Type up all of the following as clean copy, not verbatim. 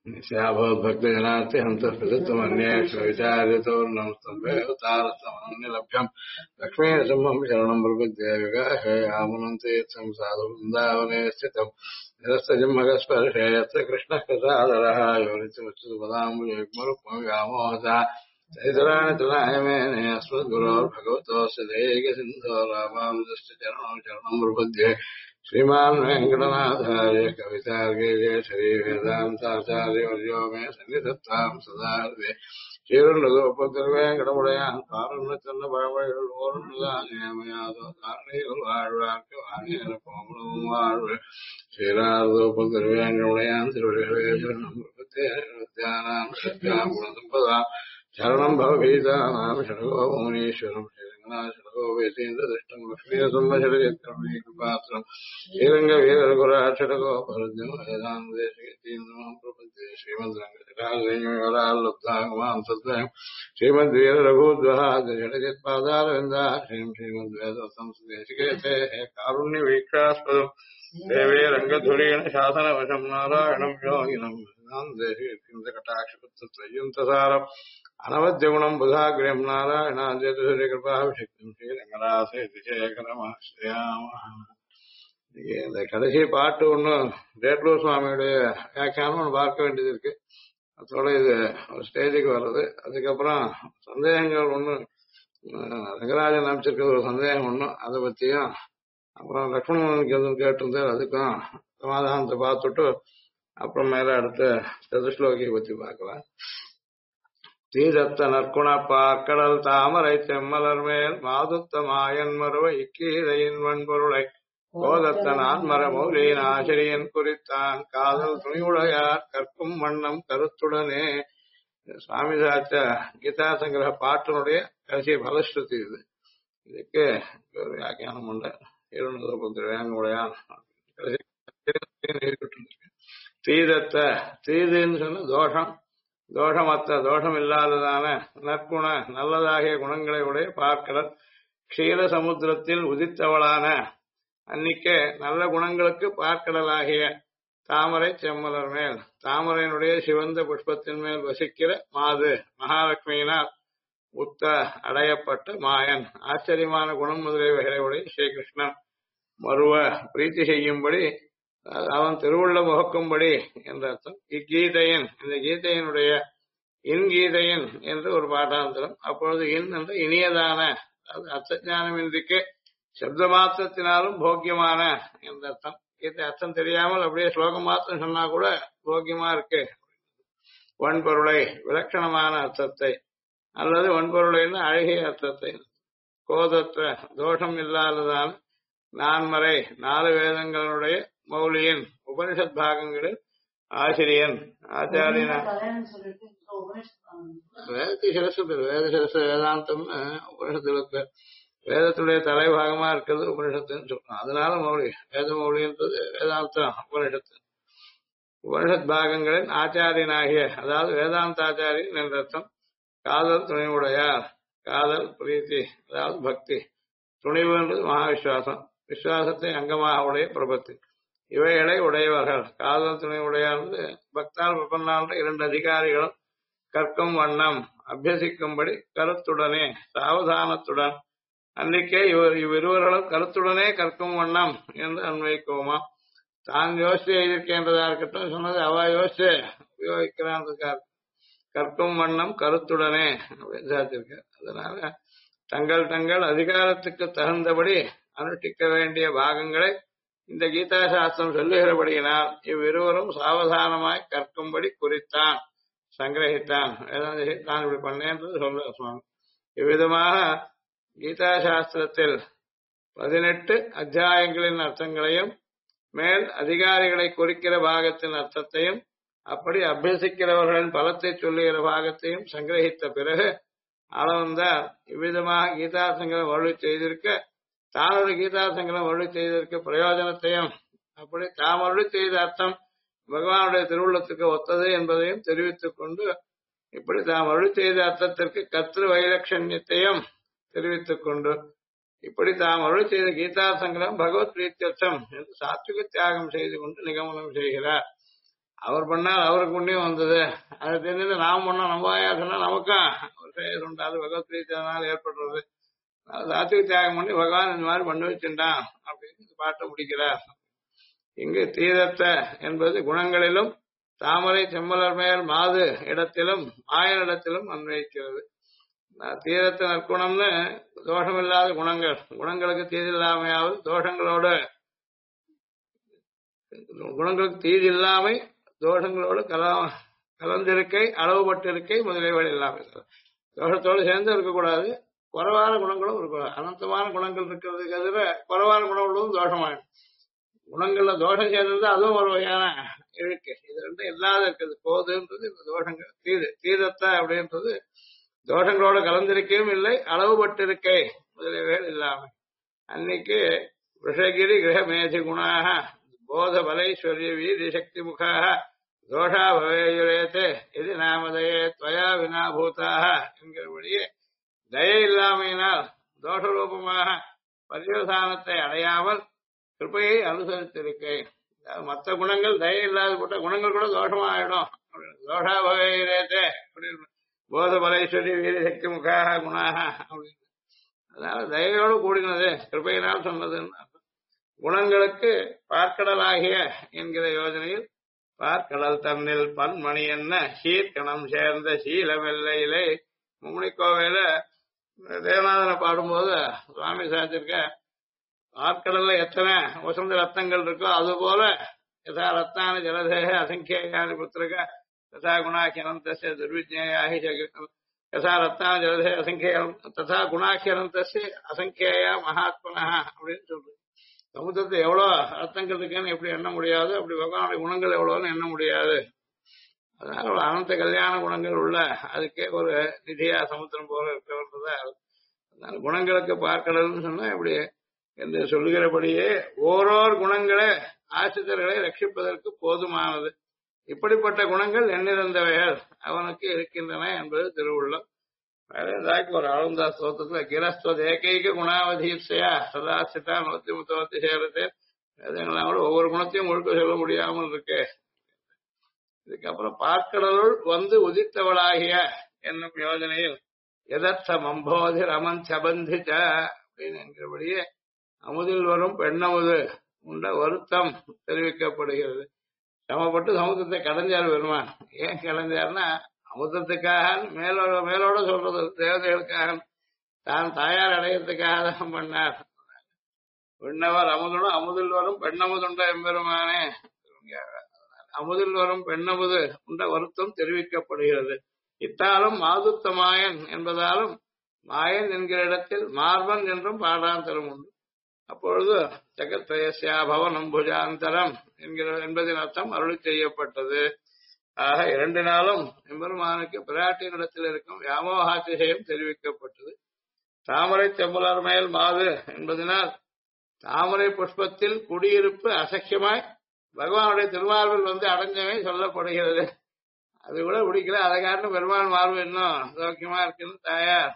भक्तजनार्थे हन्तः प्रदत्तमन्येष्विचार्यतोर्णं स्तम्भेतारस्तमन्यलभ्यम् लक्ष्मीनृसिंहम् शरणम् प्रपद्ये विगाहयामुनन्ते यत्सं साधु वृन्दावने स्थितम् निरस्तजिह्मगस्पर्शे यत्र कृष्णः प्रसादरः योनित्यमुच्युतपदाम्बुजयुग्मरुक्मव्यामोहता चैतराणि तृणाय मेने अस्मद्गुरोर्भगवतोऽस्य दैकसिन्धो रामानुजस्य चरणौ शरणम् प्रपद्ये श्रीमान् वेङ्कटनाथार्य कवितार्गेशरी वेदान्ताचार्यवर्यो मे सन्निधत्ताम् सदा हृदे श्रीरुल्लगोपतिर्वेङ्कटमुடையான் காரணச்சன்ன பழமொழிகள் ஓர்ந்தானேமையாதோ காரணிகள் வாழ்வார்க்கு வாணியன கோமளவும் வாழ்வு ஸ்ரீராதோபதிர்வேङ्कटமுடையான் திருவடிகளேஸ்வரன் பிரத்யானாம் சத்யாம் குணசம்பதாம் சரணம் பவபீதானாம் ஷடகோபமுனீஸ்வரம் षडगोपेतीन्द्रदृष्टम् लक्ष्मीसम्मशरचक्रमेकपात्रम् श्रीरङ्ग वीररघुराक्षडगोपरद्यम् वेदान्तदेशिकेतीन्द्रम् प्रपद्ये श्रीमद्रङ्गजटालब्धागमाम् सद्वयम् श्रीमद्वीररघुद्वहादषडजित्पादारविन्दाश्रीम् श्रीमद्वेदवतम् सुदेशिकेतेः कारुण्यवीक्षास्पदम् देवे रङ्गधुरेण शासनवशम् नारायणम् योगिनम् वेदान्तदेशिकेतीन्द्रकटाक्षपुत्रत्रय्यन्तसारम् अनवद्यगुणम् बुधाग्र्यम् नारायणाद्यकृपाभिषिक्तम् ஸ்ரீரங்கராசேகரமாஸ்ரயாமः. இந்த கடைசி பாட்டு ஒண்ணு ரேட்லூர் சுவாமியுடைய வியாக்கியானம் ஒன்று பார்க்க வேண்டியது இருக்கு. அதோட இது ஒரு ஸ்டேஜுக்கு வர்றது. அதுக்கப்புறம் சந்தேகங்கள் ஒண்ணு ரங்கராஜன் அமைச்சிருக்கிற ஒரு சந்தேகம் ஒண்ணு, அதை பத்தியும் அப்புறம் லக்ஷ்மணனுக்கு எதுவும் கேட்டிருந்தார், அதுக்கும் சமாதானத்தை பார்த்துட்டு அப்புறம் மேல அடுத்த சதுஸ்லோகியை பத்தி பார்க்கலாம். தீதத்த நற்குணப்பாக்கடல் தாமரை செம்மலர் மேல் மாதுத்த மாயன் மருவ இக்கீதையின் வன்பொருளை கோதத்த நான்மர மௌலியின் ஆசிரியன் குறித்தான் காதல் துணிவுடையார் கற்கும் வண்ணம் கருத்துடனே. சுவாமி சாச்ச கீதா சங்கிரக பாட்டினுடைய கடைசி பலஸ்ருதி இது. இதுக்கு ஒரு வியாக்கியானம் உண்ட வேங்குடையான் தீதத்த தீதுன்னு சொன்ன தோஷம், தோஷமற்ற தோஷம் இல்லாததான நற்குண நல்லதாகிய குணங்களை உடைய பார்க்கடல் க்ஷீர சமுத்திரத்தில் உதித்தவளான அன்னிக்கே நல்ல குணங்களுக்கு பார்க்கடலாகிய தாமரை செம்மலர் மேல் தாமரையினுடைய சிவந்த புஷ்பத்தின் மேல் வசிக்கிற மாது மகாலட்சுமியினால் உத்த அடையப்பட்ட மாயன் ஆச்சரியமான குணம் முதலியவைகளை உடைய ஸ்ரீகிருஷ்ணன் மருவ பிரீத்தி செய்யும்படி அவன் திருவுள்ள முகக்கும்படி என்ற அர்த்தம். இக்கீதையின் இந்த கீதையினுடைய இன்கீதையின் என்று ஒரு பாட்டாந்தரம். அப்பொழுது இன் என்ற இனியதான அர்த்தஞானமின்றிக்கு சப்த மாத்திரத்தினாலும் போக்கியமான என்ற அர்த்தம். கீதை அர்த்தம் தெரியாமல் அப்படியே ஸ்லோகம் மாத்திரம் சொன்னா கூட போக்கியமா இருக்கு. வன்பொருளை விலட்சணமான அர்த்தத்தை அல்லது வன்பொருளைன்னு அழகிய அர்த்தத்தை, கோதற்ற தோஷம் இல்லாததான நான்மறை நாலு வேதங்களுடைய மௌலியின் உபனிஷத் பாகங்களில் ஆசிரியன் ஆச்சாரியன வேதத்தை சிரசு வேத சிரசு வேதாந்தம் உபனிஷத்துல வேதத்துடைய தலைபாகமா இருக்கிறது உபனிஷத்துன்னு சொல்றோம். அதனால மௌலி வேத மௌலின்றது வேதாந்தம் உபனிஷத்து. உபனிஷத் பாகங்களின் ஆச்சாரியனாகிய அதாவது வேதாந்தாச்சாரியன் என்ற அர்த்தம். காதல் துணிவுடையார், காதல் பிரீத்தி அதாவது பக்தி, துணிவுன்றது மகாவிஸ்வாசம், விசுவாசத்தை அங்கமாக உடைய பிரபத்தி, இவைகளை உடையவர்கள். காதல் துணை உடையானது பக்தால் பிரபன்னான்ற இரண்டு அதிகாரிகளும் கற்கும் வண்ணம் அபியசிக்கும்படி கருத்துடனே சாவதானத்துடன் அன்றைக்கே இவ்விருவர்களும் கருத்துடனே கற்கும் வண்ணம் என்று அன்வைக்குவோமா. தான் யோசிச்சு எழுதியிருக்கின்றதா இருக்கட்டும், சொன்னது அவ யோசிச்சு உபயோகிக்கிறான். கற்கும் வண்ணம் கருத்துடனே அப்படின்னு சாத்திருக்கார். அதனால தங்கள் தங்கள் அதிகாரத்துக்கு தகுந்தபடி அனுஷ்டிக்க வேண்டிய பாகங்களை இந்த கீதா சாஸ்திரம் சொல்லுகிறபடியினால் இவ்விருவரும் சாவதானமாய் கற்கும்படி குறித்தான், சங்கிரகித்தான். தான் இப்படி பண்ணேன்றது சொல்ல சுவாமி. இவ்விதமாக கீதா சாஸ்திரத்தில் 18 அத்தியாயங்களின் அர்த்தங்களையும் மேல் அதிகாரிகளை குறிக்கிற பாகத்தின் அர்த்தத்தையும் அப்படி அபியசிக்கிறவர்களின் பலத்தை சொல்லுகிற பாகத்தையும் சங்கிரகித்த பிறகு அளவந்தார் இவ்விதமாக கீதா சங்கரம் அருளி செய்திருக்க தான் ஒரு கீதா சங்கரம் அருளி செய்திருக்க பிரயோஜனத்தையும் அப்படி தாம் அருளி செய்த அர்த்தம் பகவானுடைய திருவுள்ளத்துக்கு ஒத்தது என்பதையும் தெரிவித்துக் கொண்டு இப்படி தாம் அருளி செய்த அர்த்தத்திற்கு கர்த்திரு வைலட்சண்யத்தையும் தெரிவித்துக் கொண்டு இப்படி தாம் அருளி செய்த கீதா சங்கரம் பகவத் பிரீத்தியர்த்தம் என்று சாத்விக தியாகம் செய்து கொண்டு நிகமனம் செய்கிறார். அவர் பண்ணால் அவருக்கு புண்ணியம் வந்தது, அதை தெரிஞ்சது நாம் பண்ணா நம்ம வாயா சொன்னா நமக்கும் ஒரு செயல் உண்டாது, பகவத் பிரீத்தினால் ஏற்படுறது. சாத்விக தியாகம் பண்ணி பகவான் இந்த மாதிரி பண்ணி வச்சுட்டான் அப்படின்னு பாட்டை முடிக்கிறார். இங்கு தீரத்த என்பது குணங்களிலும் தாமரை செம்மலர் மேல் மாது இடத்திலும் மாயனிடத்திலும் அன்வயிக்கிறது. தீரத்த நற்குணம்னு தோஷமில்லாத குணங்கள், குணங்களுக்கு தீதில்லாமையாவது தோஷங்களோடு, குணங்களுக்கு தீதில்லாமை தோஷங்களோடு கலந்திருக்கை அளவுபட்டிருக்கை முதலியவள் இல்லாமல் தோஷத்தோடு சேர்ந்து இருக்கக்கூடாது. குறைவான குணங்களும் இருக்கக்கூடாது. அனந்தமான குணங்கள் இருக்கிறதுக்கு எதிர குறைவான குணங்களும் தோஷமாயிடும். குணங்கள்ல தோஷம் சேர்ந்தது அதுவும் ஒரு வகையான இழுக்கு. இது ரெண்டும் இல்லாத இருக்குது போதுன்றது இந்த தோஷங்கள். தீரத்த அப்படின்றது தோஷங்களோட கலந்திருக்கையும் இல்லை, அளவுபட்டிருக்கை முதலியவைகள் இல்லாம. அன்னைக்கு விஷகிரி கிரகமேதி குணாக போத பலைஸ்வரிய வீதி சக்தி முகாக தோஷா பவேயுரேத்தே இது நாமதயே துவயா வினாபூதாக என்கிறபடியே தயை இல்லாமையினால் தோஷரூபமாக பரிவசானத்தை அடையாமல் கிருப்பையை அனுசரித்திருக்கை. மற்ற குணங்கள் தயை இல்லாத போட்ட குணங்கள் கூட தோஷமாயிடும். தோஷா பவேயுரேத்தே அப்படின்னு போத பலைஸ்வரிய வீதி சக்தி முகாக குணாக அப்படின்னு. அதனால தயையோடு கூடினது கிருப்பையினால் சொன்னதுன்னு. குணங்களுக்கு பார்க்கடலாகிய என்கிற யோஜனையில் பார்க்கடல் தன்னில் பன்மணி என்ன சீர்கணம் சேர்ந்த சீலமெல்லையிலே மும்முனிக்கோவையில தேவநாதனை பாடும்போது சுவாமி சாதிச்சிருக்க பார்க்கடல்ல எத்தனை வசந்த ரத்னங்கள் இருக்கோ அது போல யதா ரத்னான ஜலதேக அசங்கேயானி புத்திரக ததா குணாக்கியனந்தஸ்ய துர்விஜ்ஞேயாஹி யதா ரத்னான ஜலதேக அசங்கேயம் ததா குணாக்கியனந்தஸ்ய அசங்கேயா மகாத்மனஹ அப்படின்னு சொல்றது. சமுத்திரத்தை எவ்வளவு ரத்தங்கள் இருக்குன்னு எப்படி எண்ண முடியாது, அப்படி பகவானுடைய குணங்கள் எவ்வளவுன்னு எண்ண முடியாது. அதனால ஒரு அனந்த கல்யாண குணங்கள் உள்ள அதுக்கே ஒரு நிதியா சமுத்திரம் போல இருக்கிறதா. அதனால குணங்களுக்கு பார்க்கடல்னு சொன்னா இப்படி என்று சொல்லுகிறபடியே ஓரோர் குணங்களை ஆசிரியர்களை ரட்சிப்பதற்கு போதுமானது. இப்படிப்பட்ட குணங்கள் எண்ணிறந்தவைகள் அவனுக்கு இருக்கின்றன என்பது திருவுள்ளம். ஒரு ஆளுந்தா ஸ்தோத்திரத்துல கிரஸ்துவ ஏகைக குணாவதீர்ஷையா சதாசிதா 130 சேரத்தை வேதங்கள்லாம் கூட ஒவ்வொரு குணத்தையும் முழுக்க சொல்ல முடியாமல் இருக்கு. இதுக்கப்புறம் பார்க்கடலுள் வந்து உதித்தவளாகிய என்னும் யோஜனையில் எதர்த்தம் அம்போதி ரமன் சபந்திச்ச அப்படின்னு என்கிறபடியே அமுதில் வரும் பெண்ணமுது உண்ட வருத்தம் தெரிவிக்கப்படுகிறது. சமப்பட்டு சமுத்திரத்தை கடைஞ்சார் பெருமான். ஏன் கடைஞ்சார்னா அமுதத்துக்காக மேலோட சொல்றது தேவதைகளுக்காக தான் தாயார் அடையறதுக்காக தான் பண்ணார். விண்ணவர் அமுதனும் அமுதில் வரும் பெண்ணமுதுண்ட எம்பெருமானே. அமுதில் வரும் பெண்ணமுது உண்ட வருத்தம் தெரிவிக்கப்படுகிறது. இத்தாலும் மாதுத்த மாயன் என்பதாலும் மாயன் என்கிற இடத்தில் மார்பன் என்றும் பாடாந்தரம் உண்டு. அப்பொழுது ஜெகத்ரயஸ்யா பவனம் புஜாந்தரம் என்பதின் அர்த்தம் அருளி செய்யப்பட்டது. ஆக இரண்டு நாளும் எம்பெருமானுக்கு பிராட்டியினிடத்தில் இருக்கும் வியாமோகாதிசயம் தெரிவிக்கப்பட்டது. தாமரை செம்பலர் மேல் மாது என்பதனால் தாமரை புஷ்பத்தில் குடியிருப்பு அசக்கியமாய் பகவானுடைய திருமார்பில் வந்து அடைஞ்சவை சொல்லப்படுகிறது. அது கூட பிடிக்கல, அதை காரணம் பெருமாள் மார்பு இன்னும் சௌக்கியமா இருக்குன்னு தாயார்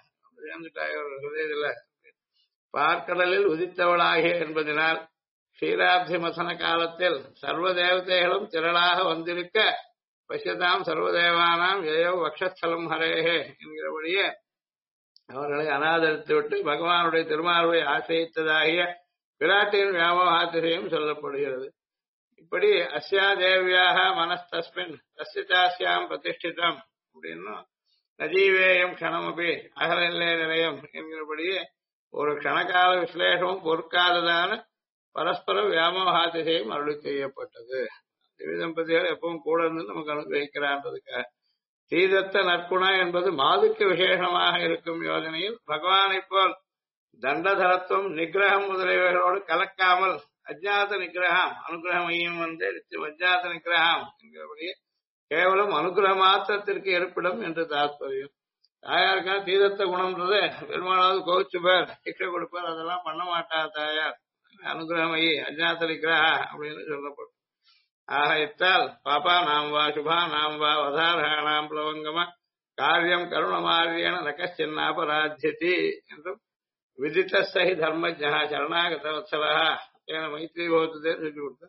இதுல பார்க்கடலில் உதித்தவளாகிய என்பதனால் க்ஷீராப்தி மசன காலத்தில் சர்வ தேவதைகளும் திரளாக வந்திருக்க பசியதாம் சர்வதேவானாம் ஏயோ வக்ஷஸ்தலம் ஹரேஹே என்கிறபடியே அவர்களை அனாதரித்து விட்டு பகவானுடைய திருமார்பை ஆசிரியத்ததாகிய பிராட்டியின் வியாமோகாத்திரையும் சொல்லப்படுகிறது. இப்படி அஸ்யா தேவியாக மனஸ்தஸ்மின் தஸ்யாம் பிரதிஷ்டிதம் அப்படின்னு நஜீவேயம் க்ஷணமபி அகலில்லே நிலையம் என்கிறபடியே ஒரு க்ஷணகால விசலேஷமும் பொறுக்காததான பரஸ்பர வியாமோகாத்திரையும் அருளி செய்யப்பட்டது. திவ்ய தம்பதிகள் எப்பவும் கூட இருந்து நமக்கு அனுகிரகிக்கிறான்றதுக்காக. தீதத்த நற்குணம் என்பது மாதுக்கு விசேஷமாக இருக்கும் யோஜனையில் பகவானை போல் தண்டதரத்துவம் நிகிரகம் முதலியவைகளோடு கலக்காமல் அஜ்ஞாத நிகிரகம் அனுகிரகமையும் வந்து அஜ்ஞாத நிகிரகம் என்கிறபடியே கேவலம் அனுகிரக மாத்திரத்திற்கு இருப்பிடம் என்று தாத்பரியம். தாயாருக்கா தீதத்த குணம்ன்றது பெருமாளாவது கோவிச்சு பேர் சிக்ஷை கொடுப்பார், அதெல்லாம் பண்ண மாட்டா தாயார். அனுகிரகமையி அஜ்ஞாத நிகிரக அப்படின்னு சொல்லப்படும். ஆக இத்தால் பாபா நாம் வா சுபா நாம் வா வதாரணாம் பிளவங்கம காரியம் கருணமாரியன நகச்சின்னாபராஜ்யதி என்றும் விதித்தஸ்தஹி தர்மஜ்ஞா சரணாகத வத்சலா என மைத்ரி பௌத்ததே சொல்லி கொடுத்தார்.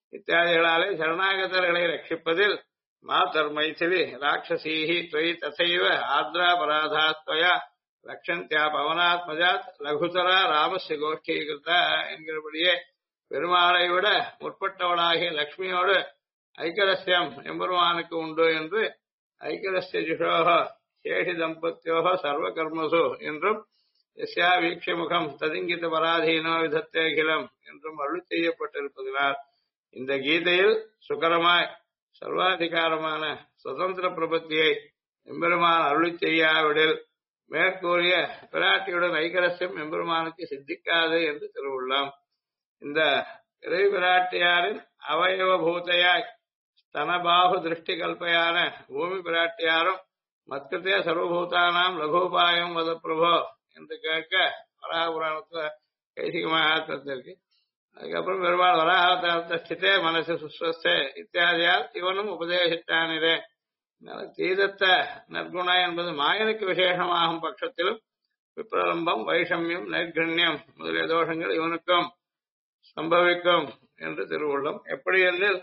இத்தியாதிகளாலே சரணாகதர்களை ரட்சிப்பதில் மாதர் மைथिலி ராட்சசீஹி त्वयि तथैव ஆர்திராபராதாத்வயா ரக்ஷந்தியா பவனாத்மஜாத் லகுதரா ராமஸ்ய கோஷ்டீகிருதா என்கிறபடியே பெருமாளை விட முற்பட்டவளாகிய லக்ஷ்மியோடு ஐக்கரஸ்யம் எம்பெருமானுக்கு உண்டு என்று ஐக்கரஸ்ய ஜுஷோக சேஷி தம்பத்தியோக சர்வ கர்மசு என்றும் எஸ்யா வீக்ஷமுகம் ததிங்கித பராதீனோ விதத்தேகிலம் என்றும் அருள் செய்யப்பட்டிருப்பதனால் இந்த கீதையில் சுகரமாய் சர்வாதிகாரமான சுதந்திர பிரபத்தியை எம்பெருமான் அருளி செய்யாவிடில் மேற்கூறிய பிராட்டியுடன் ஐகரஸ்யம் எம்பெருமானுக்கு சித்திக்காது என்று திருவுள்ளம். இந்த இறை பிராட்டியாரின் அவயவ பூதையாய் ஸ்தனபாகு திருஷ்டி கல்பையான பூமி பிராட்டியாரும் மத்கிருத்தே சர்வபூதானாம் லகோபாயம் வத பிரபோ என்று கேட்க வராபுராணத்துல கைசிக மகாத்மத்திற்கு அதுக்கப்புறம் பெருமாள் வராவதாரத்தை ஸ்திதே மனசு சுஸ்வஸ்தே இத்தியாதியால் இவனும் உபதேசித்தானிரே. தீதத்த நற்குண என்பது மாயனுக்கு விசேஷமாகும் பட்சத்திலும் விப்ரலம்பம் வைஷமியம் நைர்கண்யம் முதலிய தோஷங்கள் இவனுக்கும் சம்பவிக்கும் என்று திருவுள்ளம். எப்படி என்றில்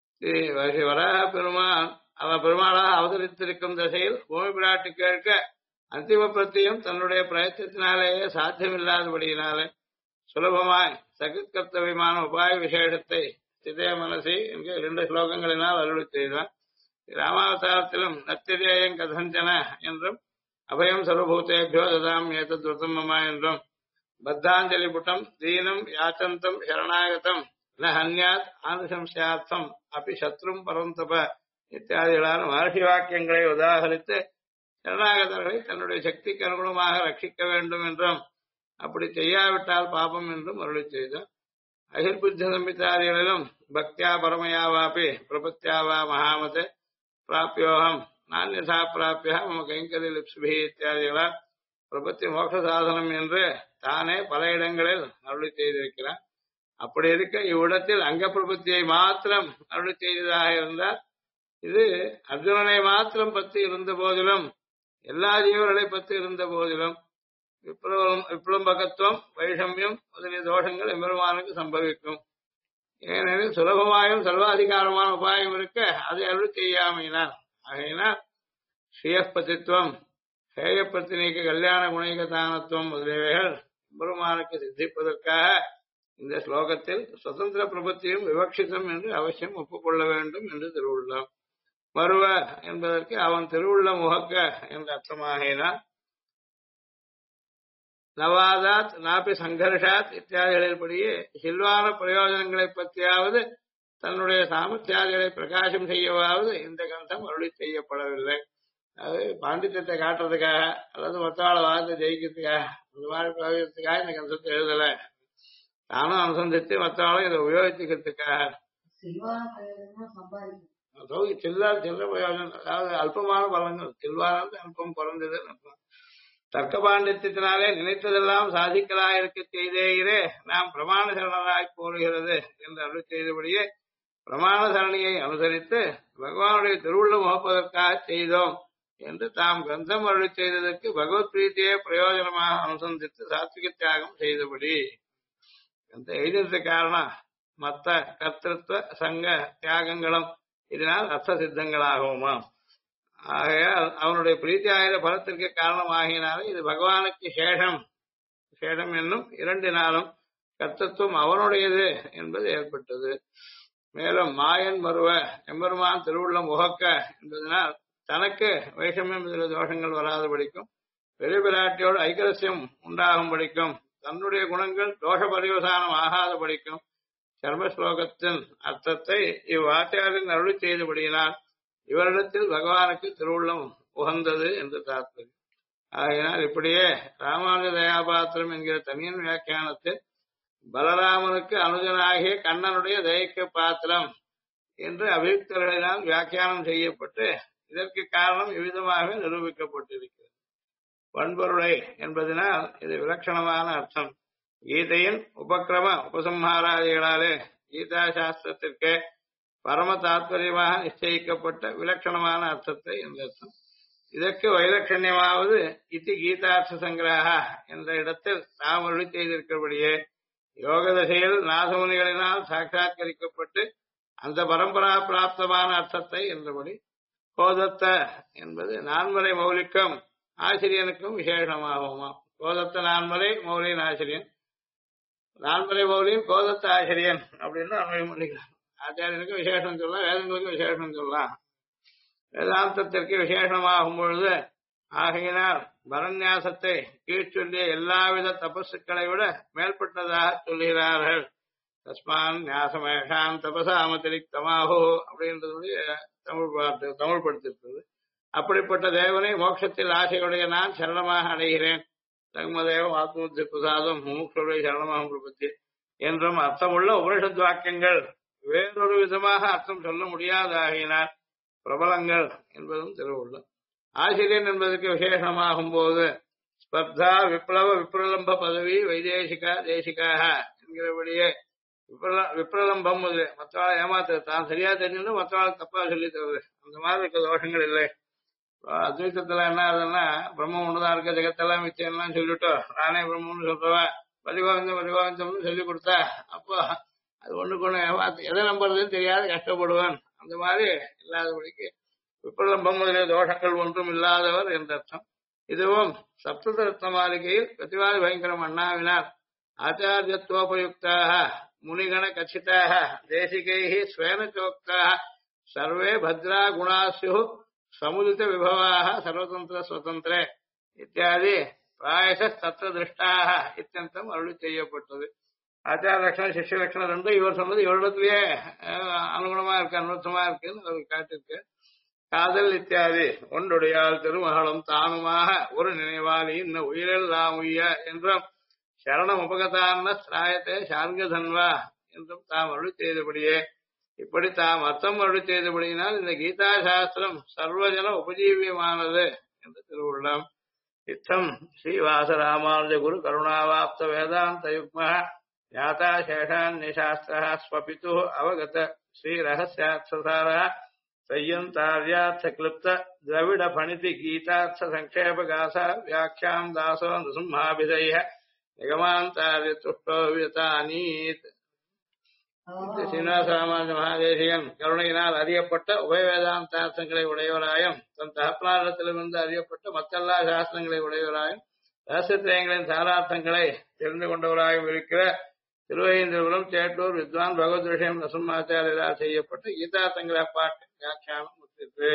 வராக பெருமான் அவன் பெருமாளாக அவதரித்திருக்கும் திசையில் பூமி பிராட்டி கேட்க அந்திம பிரத்தியம் தன்னுடைய பிரயத்தனத்தினாலேயே சாத்தியமில்லாதபடியினாலே சுலபமாய் சகித் கர்த்தவியமான உபாய விசேஷத்தை ஸ்திதே மனசி என்கிற 2 ஸ்லோகங்களினால் அருளி செய்தான். ராமாவதாரத்திலும் நத்திரேயம் கதஞ்சன என்றும் அபயம் சர்வபூதேபியோ ததாம் ஏதத் விரதமமா என்றும் பத்தாஞ்சலி புட்டம் தீனம் யாச்சந்தம் சரணாகதம் ந ஹன்யாத் ஆனுசம்சார்த்தம் அப்படி சத்ரும் பரந்தப இத்தியாதிகளான மகர்ஷி வாக்கியங்களை உதாகரித்து சரணாகதர்களை தன்னுடைய சக்திக்கு அனுகுணமாக ரட்சிக்க வேண்டும் என்றும் அப்படி செய்யாவிட்டால் பாபம் என்றும் அருளி செய்தார். அகிர்புத்த சம்பித்தாதிகளிலும் பக்தியா பரமயாவாபி பிரபத்தியாவா மகாமதே பிராபியோகம் நான்யதா பிராபிய மம கைங்கரி லிப்சுபி இத்தியாதிகளால் பிரபத்தி மோட்ச சாதனம் என்று தானே பல இடங்களில் அருளி செய்திருக்கிறார். அப்படி இருக்க இவ்விடத்தில் அங்க பிரபத்தியை மாத்திரம் அருளி செய்ததாக இருந்தால் இது அர்ஜுனனை மாத்திரம் பற்றி இருந்த போதிலும் எல்லா ஜீவர்களை பற்றி இருந்த போதிலும் விப்ளம்பகத்துவம் வைஷமியம் முதலிய தோஷங்கள் எம்பெருமானுக்கு சம்பவிக்கும். ஏனெனில் சுலபமாயும் சர்வாதிகாரமான உபாயம் இருக்க அதை அருள் செய்யாமையினார். ஆகையினால் ஸ்ரீயப்பதித்துவம் ஹேயப்பத்தினிக்கு கல்யாண குணைகதானத்துவம் முதலியவைகள் எம்பெருமானுக்கு சித்திப்பதற்காக இந்த ஸ்லோகத்தில் சுதந்திர பிரபத்தியும் விவக்ஷிதம் என்று அவசியம் ஒப்புக்கொள்ள வேண்டும் என்று திருவுள்ளம். மருவ என்பதற்கு அவன் திருவுள்ள முகக்க என்ற அர்த்தமாகினார். நவாதாத் நாபி சங்கர்ஷாத் இத்தியாதிகளின்படியே சில்வான பிரயோஜனங்களை பற்றியாவது தன்னுடைய சாமர்த்தியாதிகளை பிரகாசம் செய்யவாவது இந்த கந்தம் அருளி செய்யப்படவில்லை. அது பாண்டித்யத்தை காட்டுறதுக்காக அல்லது மொத்தவாள வாதத்தை ஜெயிக்கிறதுக்காக அந்த மாதிரி பிரயோஜனத்துக்காக இந்த கந்தத்தை எழுதல. தானும் அனுசந்தித்து மற்றவாளும் இதை உபயோகிச்சுக்கிறதுக்காக சில்ல பிரயோஜனம், அதாவது அல்பமான பலங்கள். சில்வானது அல்பம் குறைந்தது. தர்க்க பாண்டித்யத்தினாலே நினைத்ததெல்லாம் சாதிக்கலா இருக்க செய்தேயிரே நாம் பிரமாண சரணராய் போடுகிறது என்று அருள் செய்தபடியே பிரமாண சரணியை அனுசரித்து பகவானுடைய திருவுள்ள முகப்பதற்காக செய்தோம் என்று தாம் கிரந்தம் அருள் செய்ததற்கு பகவத் பிரீத்தியை பிரயோஜனமாக அனுசந்தித்து சாத்விக தியாகம் செய்தபடி அந்த எழுதினது காரணம் மற்ற கர்த்தத்துவ சங்க தியாகங்களும் இதனால் அர்த்த சித்தங்களாகுமா. ஆகையால் அவனுடைய பிரீத்தி ஆகிற பலத்திற்கு காரணமாகினாலே இது பகவானுக்கு சேஷம் என்னும் 2 நாளும் கர்த்தத்துவம் அவனுடையது என்பது ஏற்பட்டது. மேலும் மாயன் மருவ எம்பெருமான் திருவுள்ளம் உகக்க என்பதனால் தனக்கு வைஷமியம் இதில் தோஷங்கள் வராதபடிக்கும் பெரிய பிராட்டியோடு ஐக்கரசியம் உண்டாகும்படிக்கும் தன்னுடைய குணங்கள் தோஷ பரிவசானம் ஆகாதபடிக்கும் சர்மஸ்லோகத்தின் அர்த்தத்தை இவ்வாச்சாரின் அருளி செய்தபடியினால் இவரிடத்தில் பகவானுக்கு திருவுள்ளம் உகந்தது என்று தாத்பரியம். ஆகையினால் இப்படியே ராமானுஜ தயாபாத்திரம் என்கிற தனியன் வியாக்கியானத்தில் பலராமனுக்கு அனுஜனாகிய கண்ணனுடைய தயக்க பாத்திரம் என்று அபியுக்தர்களினால் வியாக்கியானம் செய்யப்பட்டு இதற்கு காரணம் இவ்விதமாக நிரூபிக்கப்பட்டிருக்கிறது. பண்பொருளை என்பதனால் இது விலட்சணமான அர்த்தம். கீதையின் உபக்கிரம உபசம்ஹாராதிகளாலே கீதா சாஸ்திரத்திற்கு பரம தாத்பரியமாக நிச்சயிக்கப்பட்ட விலட்சணமான அர்த்தத்தை என்ற அர்த்தம். இதற்கு வைலட்சண்யமாவது இத்தி கீதார்த்த சங்கிரக என்ற இடத்தில் நாம் அருளி செய்திருக்கிறபடியே யோக தசையில் நாசமுனிகளினால் சாட்சாத்கரிக்கப்பட்டு அந்த பரம்பரா பிராப்தமான அர்த்தத்தை என்றபடி கோதத்த என்பது நான்மறை மௌலிக்கம் ஆசிரியனுக்கும் விசேஷமாகுமா. கோதத்த நான்மறை மௌலியின் ஆசிரியன், நான்மறை மௌலியின் கோதத்த ஆசிரியன் அப்படின்னு அன்வயம் பண்ணிக்கலாம். ஆச்சாரியனுக்கு விசேஷம் சொல்லலாம், வேதங்களுக்கு விசேஷம் சொல்லலாம். வேதாந்தத்திற்கு விசேஷமாகும் பொழுது ஆகையினால் பரநியாசத்தை கீழ்ச்சொல்லிய எல்லாவித தபசுக்களை விட மேற்பட்டதாக சொல்லுகிறார்கள். தஸ்மான் நியாசமேஷான் தபசாமதிரிக்தமாகோ அப்படின்றது தமிழ் படுத்திருக்கிறது. அப்படிப்பட்ட தேவனை மோட்சத்தில் ஆசையுடைய நான் சரணமாக அடைகிறேன். தர்மதேவம் ஆத்மபுத்தி பிரசாதம் மூக்ஷுடைய சரணமாகும் பிரபத்தி என்றும் அர்த்தமுள்ள உபனிஷத் வாக்கியங்கள் வேறொரு விதமாக அர்த்தம் சொல்ல முடியாதாகினால் பிரபலங்கள் என்பதும் திருவுள்ளம். ஆசிரியன் என்பதற்கு விசேஷமாகும் போது ஸ்பர்தா விப்ளவ விப்ரலம்ப பதவி வைதேசிகா தேசிகாக என்கிறபடியே விப்ரலம்பம் மற்றவாளை ஏமாத்துறது, தான் சரியா தெரிஞ்சு மற்றவாளுக்கு தப்பா சொல்லி தருது, அந்த மாதிரி இருக்க தோஷங்கள் இல்லை. அத்வைத்தத்துல என்ன ஆகுதுன்னா பிரம்மம் ஒண்ணுதான் இருக்க, ஜெகத்தெல்லாம் மிச்சம் சொல்லிட்டோம், நானே பிரம்மம்னு சொல்றவன் பரிகோவிந்தம்னு சொல்லி கொடுத்தா அப்போ அது ஒண்ணுக்கு ஒண்ணு ஏமாத்து, எதை நம்புறதுன்னு தெரியாது கஷ்டப்படுவான். அந்த மாதிரி இல்லாதபடிக்கு விப்ரலம்பம் முதலிய தோஷங்கள் ஒன்றும் இல்லாதவர் என்ற அர்த்தம். இதுவும் சப்தரத்ன மாளிகையில் பிரதிவாதி பயங்கரம் அண்ணாவினார் ஆச்சாரியத்துவோபயுக்தாக முனிகண கச்சிதாக தேசிகை ஸ்வேன சோக்தாக சர்வே பத்ரா குணாஸ்யு சமுதித விபவாக சர்வதந்திர ஸ்வதந்திரே இத்தியாதி பிராயச தத்துவ திருஷ்டாக இத்தியந்தம் அருளி செய்யப்பட்டது. ஆச்சார லட்சணம் சிஷ்ய லட்சணம் ரெண்டும் இவர் சொன்னது இவரிடத்திலேயே அனுகுணமா இருக்கு, அனுபவமா இருக்குன்னு அவர் காட்டிருக்கு. காதல் இத்தியாதி ஒன்றுடையால் திருமகளும் தானுமாக ஒரு நினைவாளி இன்னும் உயிரெல்லாம் உய்ய என்றும் சரணம் உபகதான சிராயத்தை சார்கதன்வா என்றும் தாம் அருளி செய்தபடியே இப்படி தாம் அர்த்தம் அருளி செய்தபடியினால் இந்த கீதா சாஸ்திரம் சர்வஜன உபஜீவியமானது என்று திருவுள்ளம். இத்தம் ஸ்ரீவாச ராமானுஜ குரு கருணாவாப்த வேதாந்த யுக்ம ஞாதா சேஷான்யசாஸ்திர ஸ்வபிது அவகத ஸ்ரீ ரகசியார்த்தசார சய்யந்தார்யார்த்த கிளுப்த திரவிட பணிதி கீதார்த்த சங்கேப காசா வியாக்கியாம் தாசோ நுசும்மாபிதய நிகமாந்தாரிய துஷ்டோ வியதானீத். சீனிவாச ராமானுஜ மகாதேசிகன் கருணையினால் அறியப்பட்ட உபய வேதாந்தார்த்தங்களை உடையவராயும் தன் தகப்பனாரிடத்திலிருந்து அறியப்பட்ட மற்றெல்லா சாஸ்திரங்களை உடையவராயும் ரகசியத்திரயங்களின் சாரார்த்தங்களை தெரிந்து கொண்டவராயும் இருக்கிற திருவையந்திரபுரம் சேட்டூர் வித்வான் பகவத் விஷயம் நசுமாச்சாரியரால் செய்யப்பட்ட கீதார்த்தங்களை பாட்டு வியாக்கியானம் முத்திட்டு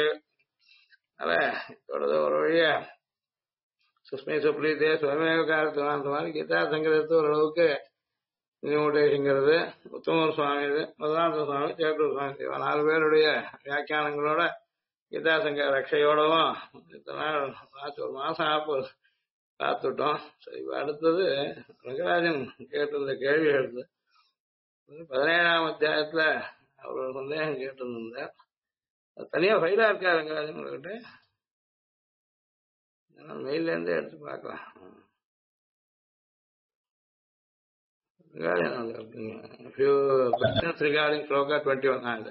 தொடர்ந்து ஒரு வழிய சுஸ்மி சுப்ரீதே சுவமேவ காரத்துவான் அந்த மாதிரி கீதார்த்தங்கிறது ஓரளவுக்கு நியூடேஷங்கிறது உத்தமர் சுவாமி, இது மதுராந்த சுவாமி, சேட்டூர் சுவாமி, 4 பேருடைய வியாக்கியானங்களோட கீதாசங்க ரட்சையோடவும் இத்தனை நாள் ஒரு மாசம் ஆப்போது பார்த்துட்டோம். சரி, அடுத்தது ரங்கராஜன் கேட்டிருந்த கேள்வி எடுத்து 17ஆம் அத்தியாயத்துல அவர் ஒரு சந்தேகம் கேட்டிருந்தார். தனியா ஃபைலா இருக்கா ரங்கராஜன் உங்ககிட்ட? மெயில இருந்தே எடுத்து பார்க்கலாம். regarding Shloka 21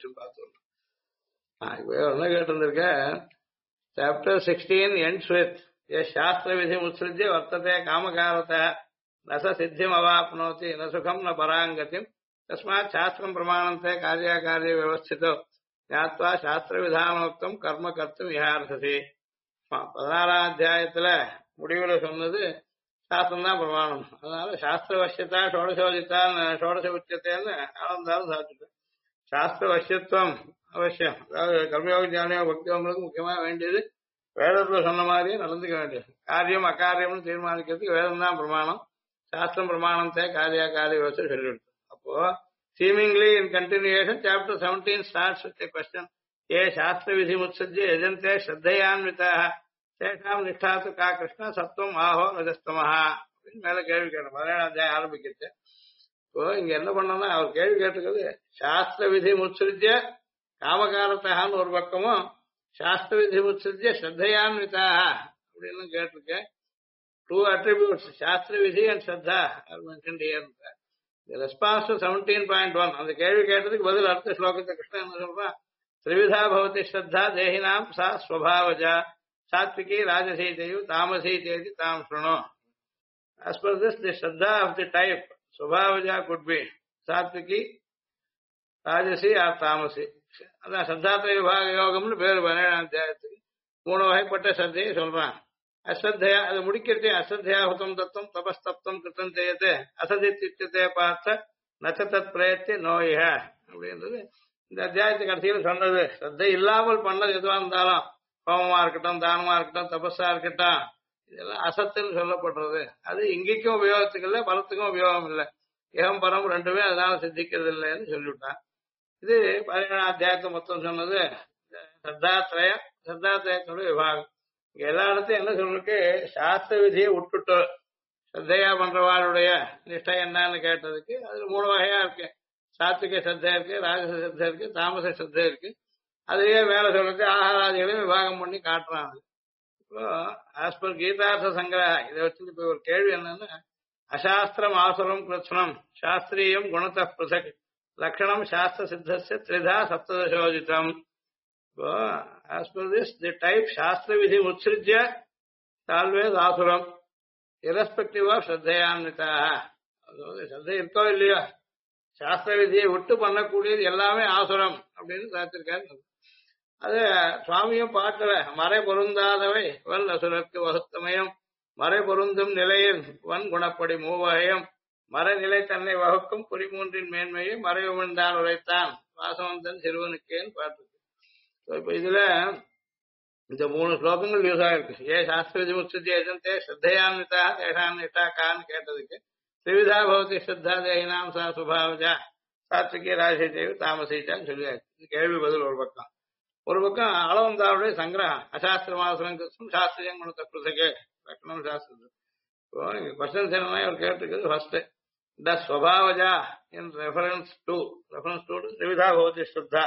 இப்ப கேட்டிருந்திருக்க. Chapter 16 ends with சாஸ்திர விதி முத்ஸ்ருஜ்ய வர்த்ததே காமகாரத நச சித்திம் அவாப்னோதி ந சுகம் ந பராங்கதிம் தஸ்மாத் சாஸ்திரம் பிரமாணந்தே காரியாகாரிய வியவஸ்திதோ ஞாத்வா சாஸ்திர விதானோக்தம் கர்ம கர்த்தும் விஹார்த்தசி. 16ஆம் அத்தியாயத்துல முடிவுல சொன்னது சாஸ்திரம் தான் பிரமாணம். அதனால சாஸ்திர வசியத்தா ஷோடசோதித்தான் ஷோடச உச்சத்தேன்னு ஆனந்தாலும் சாப்பிட்டு சாஸ்திர வசியத்துவம் அவசியம். அதாவது கர்மயோக ஞானியோ பக்தியோங்களுக்கு முக்கியமா வேண்டியது வேதத்துல சொன்ன மாதிரியே நடந்துக்க வேண்டியது. காரியம் அகாரியம்னு தீர்மானிக்கிறதுக்கு வேதம் தான் பிரமாணம். சாஸ்திரம் பிரமாணத்தை காரியா காரிய விவசாயம் சொல்லிவிடுது. அப்போ seemingly in continuation chapter 17 starts with a question. ये शास्त्र विधि मुत्सज्य यजन्ते श्रद्धयान्विताः तेषां निष्ठातु का कृष्ण सत्वम् आहो रजस्तमः மேல கேள்வி கேட்டோம். 17ஆம் அத்தியாயம் ஆரம்பிக்கிச்சு. இப்போ இங்க என்ன பண்ணோம்னா அவர் கேள்வி கேட்டுக்கிறது சாஸ்திர விதி முத்ஸ்ருஜ்ய காமகாரத்தான்னு ஒரு பக்கமும் சாஸ்திர விதி முத்ஸ்ருஜ்ய ஸ்ரத்தையான்விதாக அப்படின்னு கேட்டிருக்கேன். 2 attributes சாஸ்திர விதி அண்ட் ஸ்ரத்தா are mentioned here. Response to 17.1 அந்த கேள்வி கேட்டதுக்கு பதில் அடுத்த ஸ்லோகத்தை கிருஷ்ணன் என்ன சொல்றான்? त्रिविधा भवति श्रद्धा देहिनां सा स्वभावजा सात्विकी राजसी चयु तामसी चेति ताम शृणु. As per this, the Shraddha of the type Swabhavaja could be Satviki, ராஜசி ஆர் தாமசி. அதான் சத்தாத்திர விபாக யோகம்னு பேரு 17ஆம் அத்தியாயத்துக்கு 3 வகைப்பட்ட சத்தையை சொல்றான். அஸ்ரத்தையா அது முடிக்கிறது அஸ்ரத்தையா ஹுதம் தத்துவம் தபஸ்தப்தம் கிருத்தம் செய்யது அசதித்தியத்தை பார்த்த நச்சத்தத் பிரயத்தி நோய அப்படின்றது இந்த அத்தியாயத்துக்கு கடைசியில் சொன்னது. ஸ்ரத்தை இல்லாமல் பண்ணது எதுவா இருந்தாலும் கோபமா இருக்கட்டும், தானமா இருக்கட்டும், தபஸா இருக்கட்டும், இதெல்லாம் அசத்துன்னு சொல்லப்படுறது. அது இங்கேக்கும் உபயோகத்துக்கு இல்லை, பலத்துக்கும் உபயோகம் இல்லை. ஏகம் பரம் ரெண்டுமே அதனால சித்திக்கிறது இல்லைன்னு சொல்லிவிட்டான். இது 17ஆம் அத்தியாயத்தை மொத்தம் சொன்னது சத்தாத்திரயம், சத்தாத்திரயத்தோட விபாகம். இங்க எல்லா இடத்தையும் என்ன சொல்றதுக்கு சாஸ்திர விதியை விட்டுட்டு ஸ்ரத்தையா பண்றவாளுடைய நிஷ்டை என்னன்னு கேட்டதுக்கு அதுல 3 வகையா இருக்கு. சாத்விக ஸ்ரத்தை இருக்கு, ராஜச ஸ்ரத்தை இருக்கு, தாமச ஸ்ரத்தை இருக்கு. அதுலயே மேல சொல்றது ஆகாராதிகளையும் விபாகம் பண்ணி காட்டுறாங்க. இப்போ ஆஸ் பர் கீதார்த்த சங்கிரக இதை வச்சு இப்ப ஒரு கேள்வி என்னன்னா, அசாஸ்திரம் ஆசுரம் கிருஷ்ணம் சாஸ்திரியம் குணத்த பிருசக் லட்சணம் சாஸ்திர சித்தஸ்ய த்ரிதா சப்ததசோதிதம். இப்போ as per this the type சாஸ்திர விதி உத்ஸ்ருஜ்ய ஆல்வேஸ் ஆசுரம் இரஸ்பெக்டிவ் ஆஃப் ஸ்ரத்தையான்விதாக. அதாவது ஸ்ரத்தை இருக்கோ இல்லையோ சாஸ்திர விதியை விட்டு பண்ணக்கூடியது எல்லாமே ஆசுரம் அப்படின்னு சாத்திருக்காரு. அது சுவாமியும் பாட்டுல மறை பொருந்தாதவை வல் அசுரற்கு வகுத்தமயம் மறை பொருந்தும் நிலையில் வன் குணப்படி மூவகையும் மறைநிலை தன்னை வகுக்கும் குறிமூன்றின் மேன்மையை மறைவுமன்தான் உரைத்தான் வாசவந்தன் சிறுவனுக்கேன்னு பாட்டு. இப்ப இதுல இந்த 3 ஸ்லோகங்கள் யூஸ் ஆயிருக்கு. ஏ சாஸ்திர விதி முத்ஸ்ருஜ்யே ஸ்ரத்தையான்விதா தேஷான்விதா கான்னு கேட்டதுக்கு திரிவிதா பவதி ஸ்ரத்தா தேகினாம் சா சுபாவஜா சாத்விகி ராஜசேவி தாமசீச்சான்னு சொல்லியாச்சு. கேள்வி பதில் ஒரு பக்கம். ஒரு பக்கம் அளவந்தாவுடைய சங்கிரகம் அசாஸ்திரமாசனம் சாஸ்திரியம் குணத்தை புதுசகே லக்னம் சாஸ்திரம். இப்போ நீங்க கொஸ்டின்ஸ் என்ன ஒரு கேட்டிருக்குது. ஃபர்ஸ்ட் த ஸ்வபாவஜா இன் ரெஃபரன்ஸ் டு திரிவிதா பவதி ஸ்ரத்தா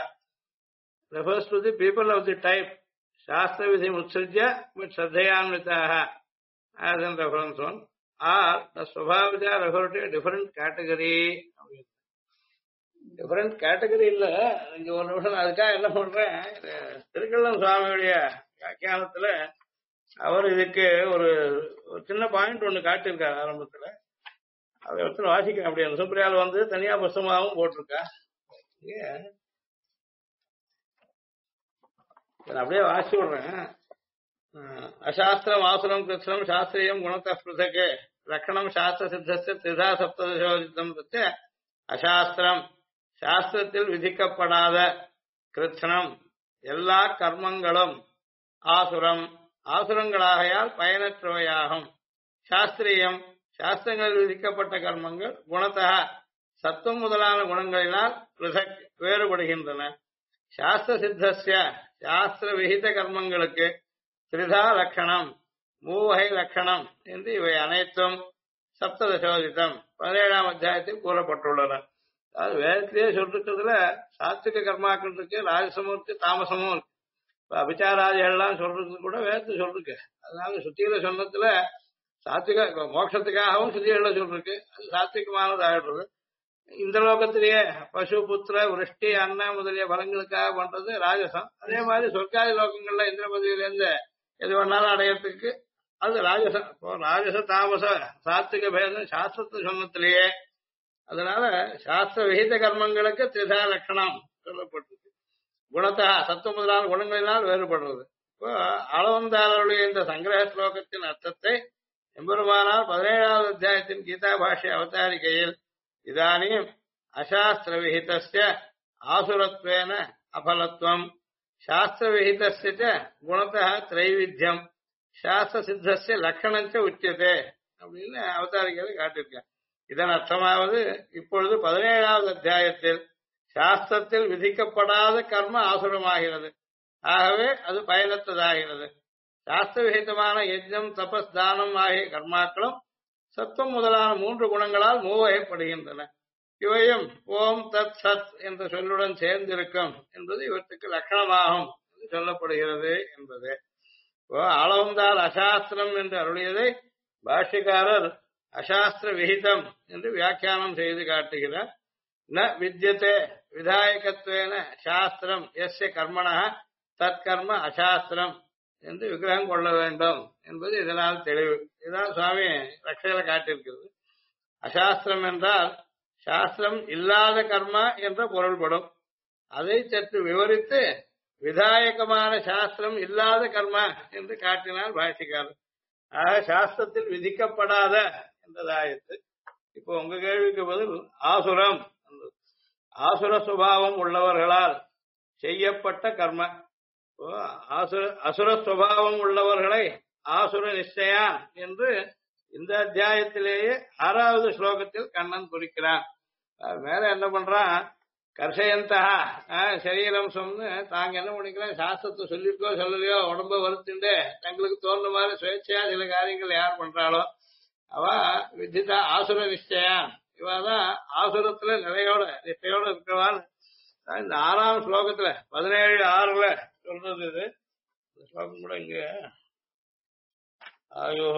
refers to the people of the type Shastra Vidhi Mutsrijya but Shraddhayanvitaha as in reference one, or the Swabhavaja refer to a different category. Different category இல்ல. இங்க ஒரு நிமிஷம் அதுக்காக என்ன பண்றேன், திருக்கள்ளம் சுவாமியுடைய வியாக்கியானத்துல அவர் இதுக்கு ஒரு சின்ன பாயிண்ட் ஒண்ணு காட்டியிருக்காரு ஆரம்பத்துல. அதை எடுத்து வாசிக்க அப்படியே சுப்ரியால் வந்து தனியா புஸ்தமாகவும் போட்டிருக்கா. அப்படியே வாசி விடுறேன். அசாஸ்திரம் ஆசுரம் கிருஷ்ணம் சாஸ்திரியம் குணத்த பிருதக்கு லட்சணம் சாஸ்திர சித்தஸ்ய திரிதா சப்ததசோதிதம். அசாஸ்திரம் சாஸ்திரத்தில் விதிக்கப்படாத, கிருஷ்ணம் எல்லா கர்மங்களும், ஆசுரம் ஆசுரங்களாகையால் பயனற்றவையாகும், சாஸ்திரியம் சாஸ்திரங்களில் விதிக்கப்பட்ட கர்மங்கள், குணத்தக சத்துவம் முதலான குணங்களினால் பிருதக் வேறுபடுகின்றன, சாஸ்திர சித்தஸ்ய சாஸ்திர விகித கர்மங்களுக்கு திரிதா லட்சணம் மூவகை லட்சணம் என்று இவை அனைத்தும் சப்ததசோதிதம் 17ஆம் அத்தியாயத்தில் கூறப்பட்டுள்ளன. அதாவது வேதத்திலேயே சொல்றதுல சாத்விக கர்மாக்கள் இருக்கு, ராஜசமும் இருக்கு, தாமசமும் இருக்கு. இப்ப அபிச்சாராதிகள்லாம் சொல்றது கூட வேதத்தை சொல்லிருக்கு. அதனால சுத்தியில சொன்னதுல சாத்விக மோட்சத்துக்காகவும் சுத்திகளை சொல்லிருக்கு. அது சாத்விகமானது ஆயிடுறது. இந்த லோகத்திலேயே பசு புத்திர விருஷ்டி அன்ன முதலிய பலங்களுக்காக பண்றது ராஜசம். அதே மாதிரி சொர்க்காதி லோகங்கள்ல இந்திர பதவியிலேருந்து எது வேணாலும் அடையறதுக்கு அது ராஜசம். இப்போ ராஜச தாமச சாத்விக பேதம் சாஸ்திரத்தை சொன்னத்திலேயே. அதனால சாஸ்திர விகித கர்மங்களுக்கு திரிதா லட்சணம் சொல்லப்பட்டிருக்கு. குணத்தா சத்துவ முதலான குணங்களினால் வேறுபடுறது. இப்போ அளவந்தாளுடைய இந்த சங்கிரக ஸ்லோகத்தின் அர்த்தத்தை எம்பெருமானார் 17ஆவது அத்தியாயத்தின் கீதா பாஷ்ய அவதாரிகையில் இதானீம் அசாஸ்திர விஹிதஸ்ய ஆசுரத்வேன அபலத்வம் சாஸ்திர விஹிதஸ்ய குணத்தः த்ரைவித்யம் சாஸ்திர சித்தஸ்ய லட்சணஞ்ச உச்சியதே அப்படின்னு அவதாரிகளை காட்டியிருக்கேன். இதன் அர்த்தமாவது இப்பொழுது 17ஆவது அத்தியாயத்தில் சாஸ்திரத்தில் விதிக்கப்படாத கர்ம ஆசுரமாகிறது, ஆகவே அது பயனற்றதாகிறது. சாஸ்திர விகிதமான யஜ்ஞம் தபஸ் தானம் ஆகிய கர்மாக்களும் சத்துவம் முதலான 3 குணங்களால் மூவகைப்படுகின்றன. இவையும் ஓம் தத் சத் என்ற சொல்லுடன் சேர்ந்திருக்கும் என்பது இவற்றுக்கு லட்சணமாகும் என்று சொல்லப்படுகிறது என்பது. அளவந்தால் அசாஸ்திரம் என்று அருளியதை பாஷ்யக்காரர் அசாஸ்திர விகிதம் என்று வியாக்கியானம் செய்து காட்டுகிறார். ந வித்யதே விதாயகத்வேன சாஸ்திரம் எஸ்ய கர்மணः தற்கர்ம அசாஸ்திரம் என்று விக்கிரகம் கொள்ள வேண்டும் என்பது இதனால் தெளிவு. இதான் சுவாமி ரட்சையில காட்டியிருக்கிறது. அசாஸ்திரம் என்றால் சாஸ்திரம் இல்லாத கர்மா என்ற பொருள்படும். அதை சற்று விவரித்து விதாயகமான சாஸ்திரம் இல்லாத கர்மா என்று காட்டினார் பாஷ்யக்காரர். ஆக சாஸ்திரத்தில் விதிக்கப்படாத என்றதாயிற்று. இப்போ உங்க கேள்விக்கு பதில் ஆசுரம். ஆசுர சுபாவம் உள்ளவர்களால் செய்யப்பட்ட கர்ம. அசுர சுபாவம் உள்ளவர்களை ஆசுர நிச்சயான் என்று இந்த அத்தியாயத்திலேயே 6வது ஸ்லோகத்தில் கண்ணன் குறிக்கிறான். மேல என்ன பண்றான், கர்ஷயந்தா சரீரம் சொன்னு தாங்க என்ன பண்ணிக்கிறேன், சாஸ்திரத்தை சொல்லிருக்கோ சொல்லலையோ உடம்ப வருத்திண்டு தங்களுக்கு தோன்ற மாதிரி சுயேட்சையா சில காரியங்கள் யார் பண்றாளோ அவ வித்திதா ஆசுர நிச்சயான், இவாதான் ஆசுரத்துல நிச்சயோட இருக்கிறவான். இந்த 6ஆம் ஸ்லோகத்துல 17:6 சொல்றது இது. இந்த ஸ்லோகம் கூட இங்க ஆயோ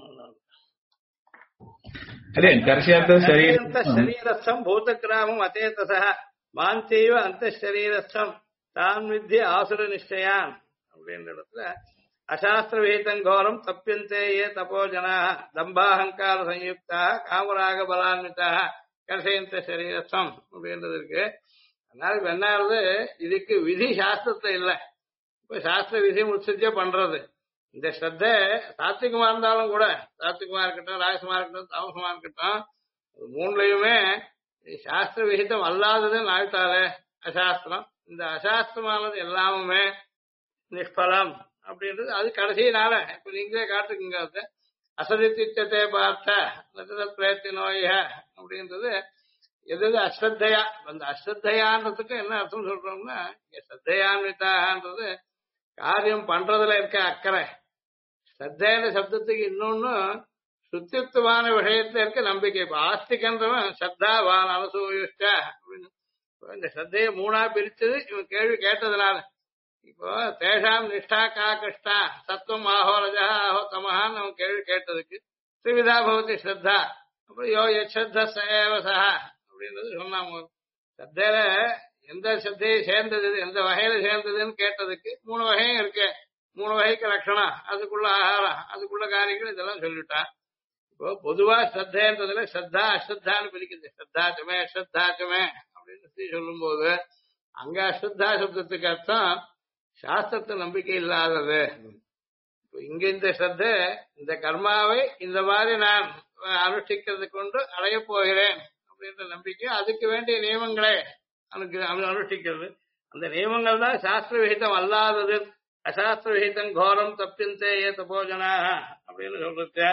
சரீரஸ்தம் பூதகிராமம் அத்தேதச மாந்தேவ அந்த சரீரஸ்தம் தான் வித்தி ஆசுர நிச்சயான் அப்படின்ற இடத்துல அசாஸ்திர விகிதம் கோரம் தப்பியந்தே ஏ தபோ ஜனா தம்பாஹங்கார சயுக்தா காமராக பலான்விதா கர்ஷயந்த சரீரஸ்தம் அப்படின்றது இருக்கு. அதனால இப்ப என்ன ஆகுது, இதுக்கு விதி சாஸ்திரத்துல இல்ல. இப்ப சாஸ்திர விதி முத்சத்திய பண்றது இந்த ஸ்ரத்த சாத்விகமா இருந்தாலும் கூட, சாத்விகமா இருக்கட்டும், ராஜசமா இருக்கட்டும், தாமசமா இருக்கட்டும், மூணுலயுமே சாஸ்திர விகிதம் அல்லாததுன்னு ஆயிட்டாலே அசாஸ்திரம். இந்த அசாஸ்திரமானது எல்லாமே நிஷ்பலம் அப்படின்றது அது கடைசி நாள. இப்ப நீங்களே காட்டுக்குங்க, அசதித்திட்டத்தை பார்த்த பிரயத்தி நோய அப்படின்றது எது அஸ்ரத்தையா. அந்த அஸ்ரத்தையான்றதுக்கு என்ன அர்த்தம் சொல்றோம்னா, ஸ்ரத்தையான்விதான்றது காரியம் பண்றதுல இருக்க அக்கறை. ஸ்ரத்தையான சப்தத்துக்கு இன்னொன்னு சுத்தித்துவமான விஷயத்துல இருக்க நம்பிக்கை. இப்ப ஆஸ்திகன்றவன் ஸ்ரத்தாவான் அனசூயுஷ்ட அப்படின்னு இந்த ஸ்ரத்தையை 3ஆ பிரிச்சது இவன் கேள்வி கேட்டதுனால. இப்போ தேஷாம் நிஷ்டா கா கஷ்டா சத்துவம் ஆஹோ ரஜா ஆஹோ தமஹான்னு அவன் கேள்வி கேட்டதுக்கு திரிவிதா பவதி ஸ்ரத்தா. அப்புறம் யோ யஸ்ரத்த சேவசா அப்படின்றது சொன்னாங்க. ஸ்ரத்தையில எந்த ஸ்ரத்தையை சேர்ந்தது, எந்த வகையில சேர்ந்ததுன்னு கேட்டதுக்கு 3 வகையும் இருக்கு. 3 வகைக்கு லட்சணம், அதுக்குள்ள ஆகாரம், அதுக்குள்ள காரியங்கள் இதெல்லாம் சொல்லிட்டான். இப்போ பொதுவா ஸ்ரத்தைன்றதுல ஸ்ரத்தா அஸ்ரத்தான்னு பிரிக்குது. ஸ்ரத்தாச்சமே அஸ்ரத்தாச்சமே அப்படின்னு சொல்லும் போது அங்க அஸ்ரத்தா சப்தத்துக்கு அர்த்தம் சாஸ்திரத்தை நம்பிக்கை இல்லாதது. இங்க இந்த ஸ்ரத்த இந்த கர்மாவை இந்த மாதிரி நான் அனுஷ்டிக்கிறது கொண்டு அடைய போகிறேன் அப்படின்ற நம்பிக்கை, அதுக்கு வேண்டிய நியமங்களை அனுஷ்டிக்கிறது. அந்த நியமங்கள் தான் சாஸ்திர விகிதம் அல்லாதது. அசாஸ்திர விகிதம் கோரம் தப்பிந்தே ஏ தபோஜனாக அப்படின்னு சொல்றது.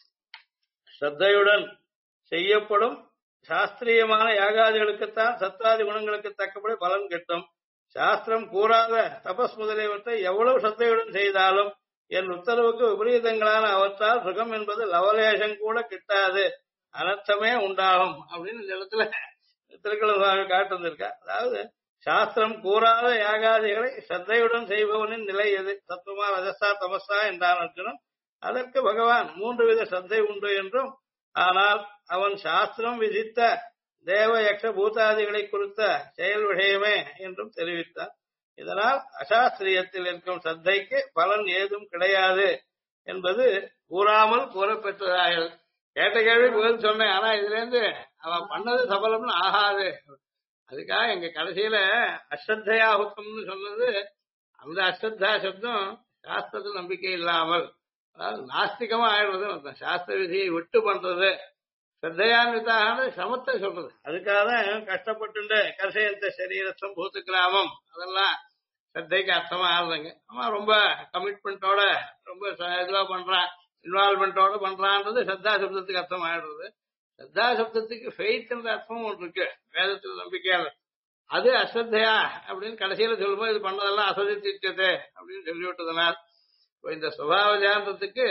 ஸ்ரத்தையுடன் செய்யப்படும் சாஸ்திரியமான யாகாதிகளுக்குத்தான் சத்தாதி குணங்களுக்கு தக்கபடி பலன் கிட்டும். சாஸ்திரம் கூறாத தபஸ் முதலியவற்றை எவ்வளவு ஸ்ரத்தையுடன் செய்தாலும் என் உத்தரவுக்கு விபரீதங்களான அவற்றால் சுகம் என்பது லவலேசம் கூட கிட்டாது, அனர்த்தமே உண்டாகும் அப்படின்னு இந்த இடத்துல திருக்குறள் காட்டிருந்திருக்கா. அதாவது சாஸ்திரம் கூறாத யாகாதிகளை ஸ்ரத்தையுடன் செய்பவனின் நிலை எது? சத்துவமா ரஜசா தமசா என்றான் அர்ஜுனன். அதற்கு பகவான் 3 வித ஸ்ரத்தை உண்டு என்றும், ஆனால் அவன் சாஸ்திரம் விதித்த தேவ யக்ஷ பூதாதிகளை குறித்த செயல் விஷயமே என்றும் தெரிவித்தார். இதனால் அசாஸ்திரியத்தில் இருக்கும் ஸ்ரத்தைக்கு பலன் ஏதும் கிடையாது என்பது கூறாமல் கூறப்பெற்றதாக. கேட்ட கேள்வி பதில் சொன்னேன், ஆனா இதுல இருந்து அவன் பண்ணது சபலம்னு ஆகாது. அதுக்காக எங்க கடைசியில அஸ்ரத்தையாகுத்தம்னு சொன்னது, அந்த அஸ்ரத்தா சப்தம் சாஸ்திரத்தில் நம்பிக்கை இல்லாமல், அதாவது நாஸ்திகமா ஆயிடுறது. சாஸ்திர விதியை விட்டு பண்றது ஸ்ரத்தையான்விதான சமத்தை சொல்றது. அதுக்காக தான் கஷ்டப்பட்டு கர்ஷயந்த சரீரத்தம் பூத்து கிராமம் அதெல்லாம் ஸ்ரத்தைக்கு அர்த்தமா ஆகுதுங்க. அவன் ரொம்ப கமிட்மெண்டோட ரொம்ப இதுவா பண்றான், இன்வால்மெண்டோட பண்றான்றது ஸ்ரத்தா சப்தத்துக்கு அர்த்தம் ஆயிடுறது. ஸ்ரத்தா சப்தத்துக்கு ஃபெய்த்ன்ற அர்த்தமும் ஒன்று இருக்கு வேதத்தில் நம்பிக்கையால. அது அஸ்ரத்தையா அப்படின்னு கடைசியில சொல்லும்போது இது பண்ணதெல்லாம் அசதித்திட்டது அப்படின்னு சொல்லிவிட்டதுனால் இந்த சுபாவ ஜானத்துக்கு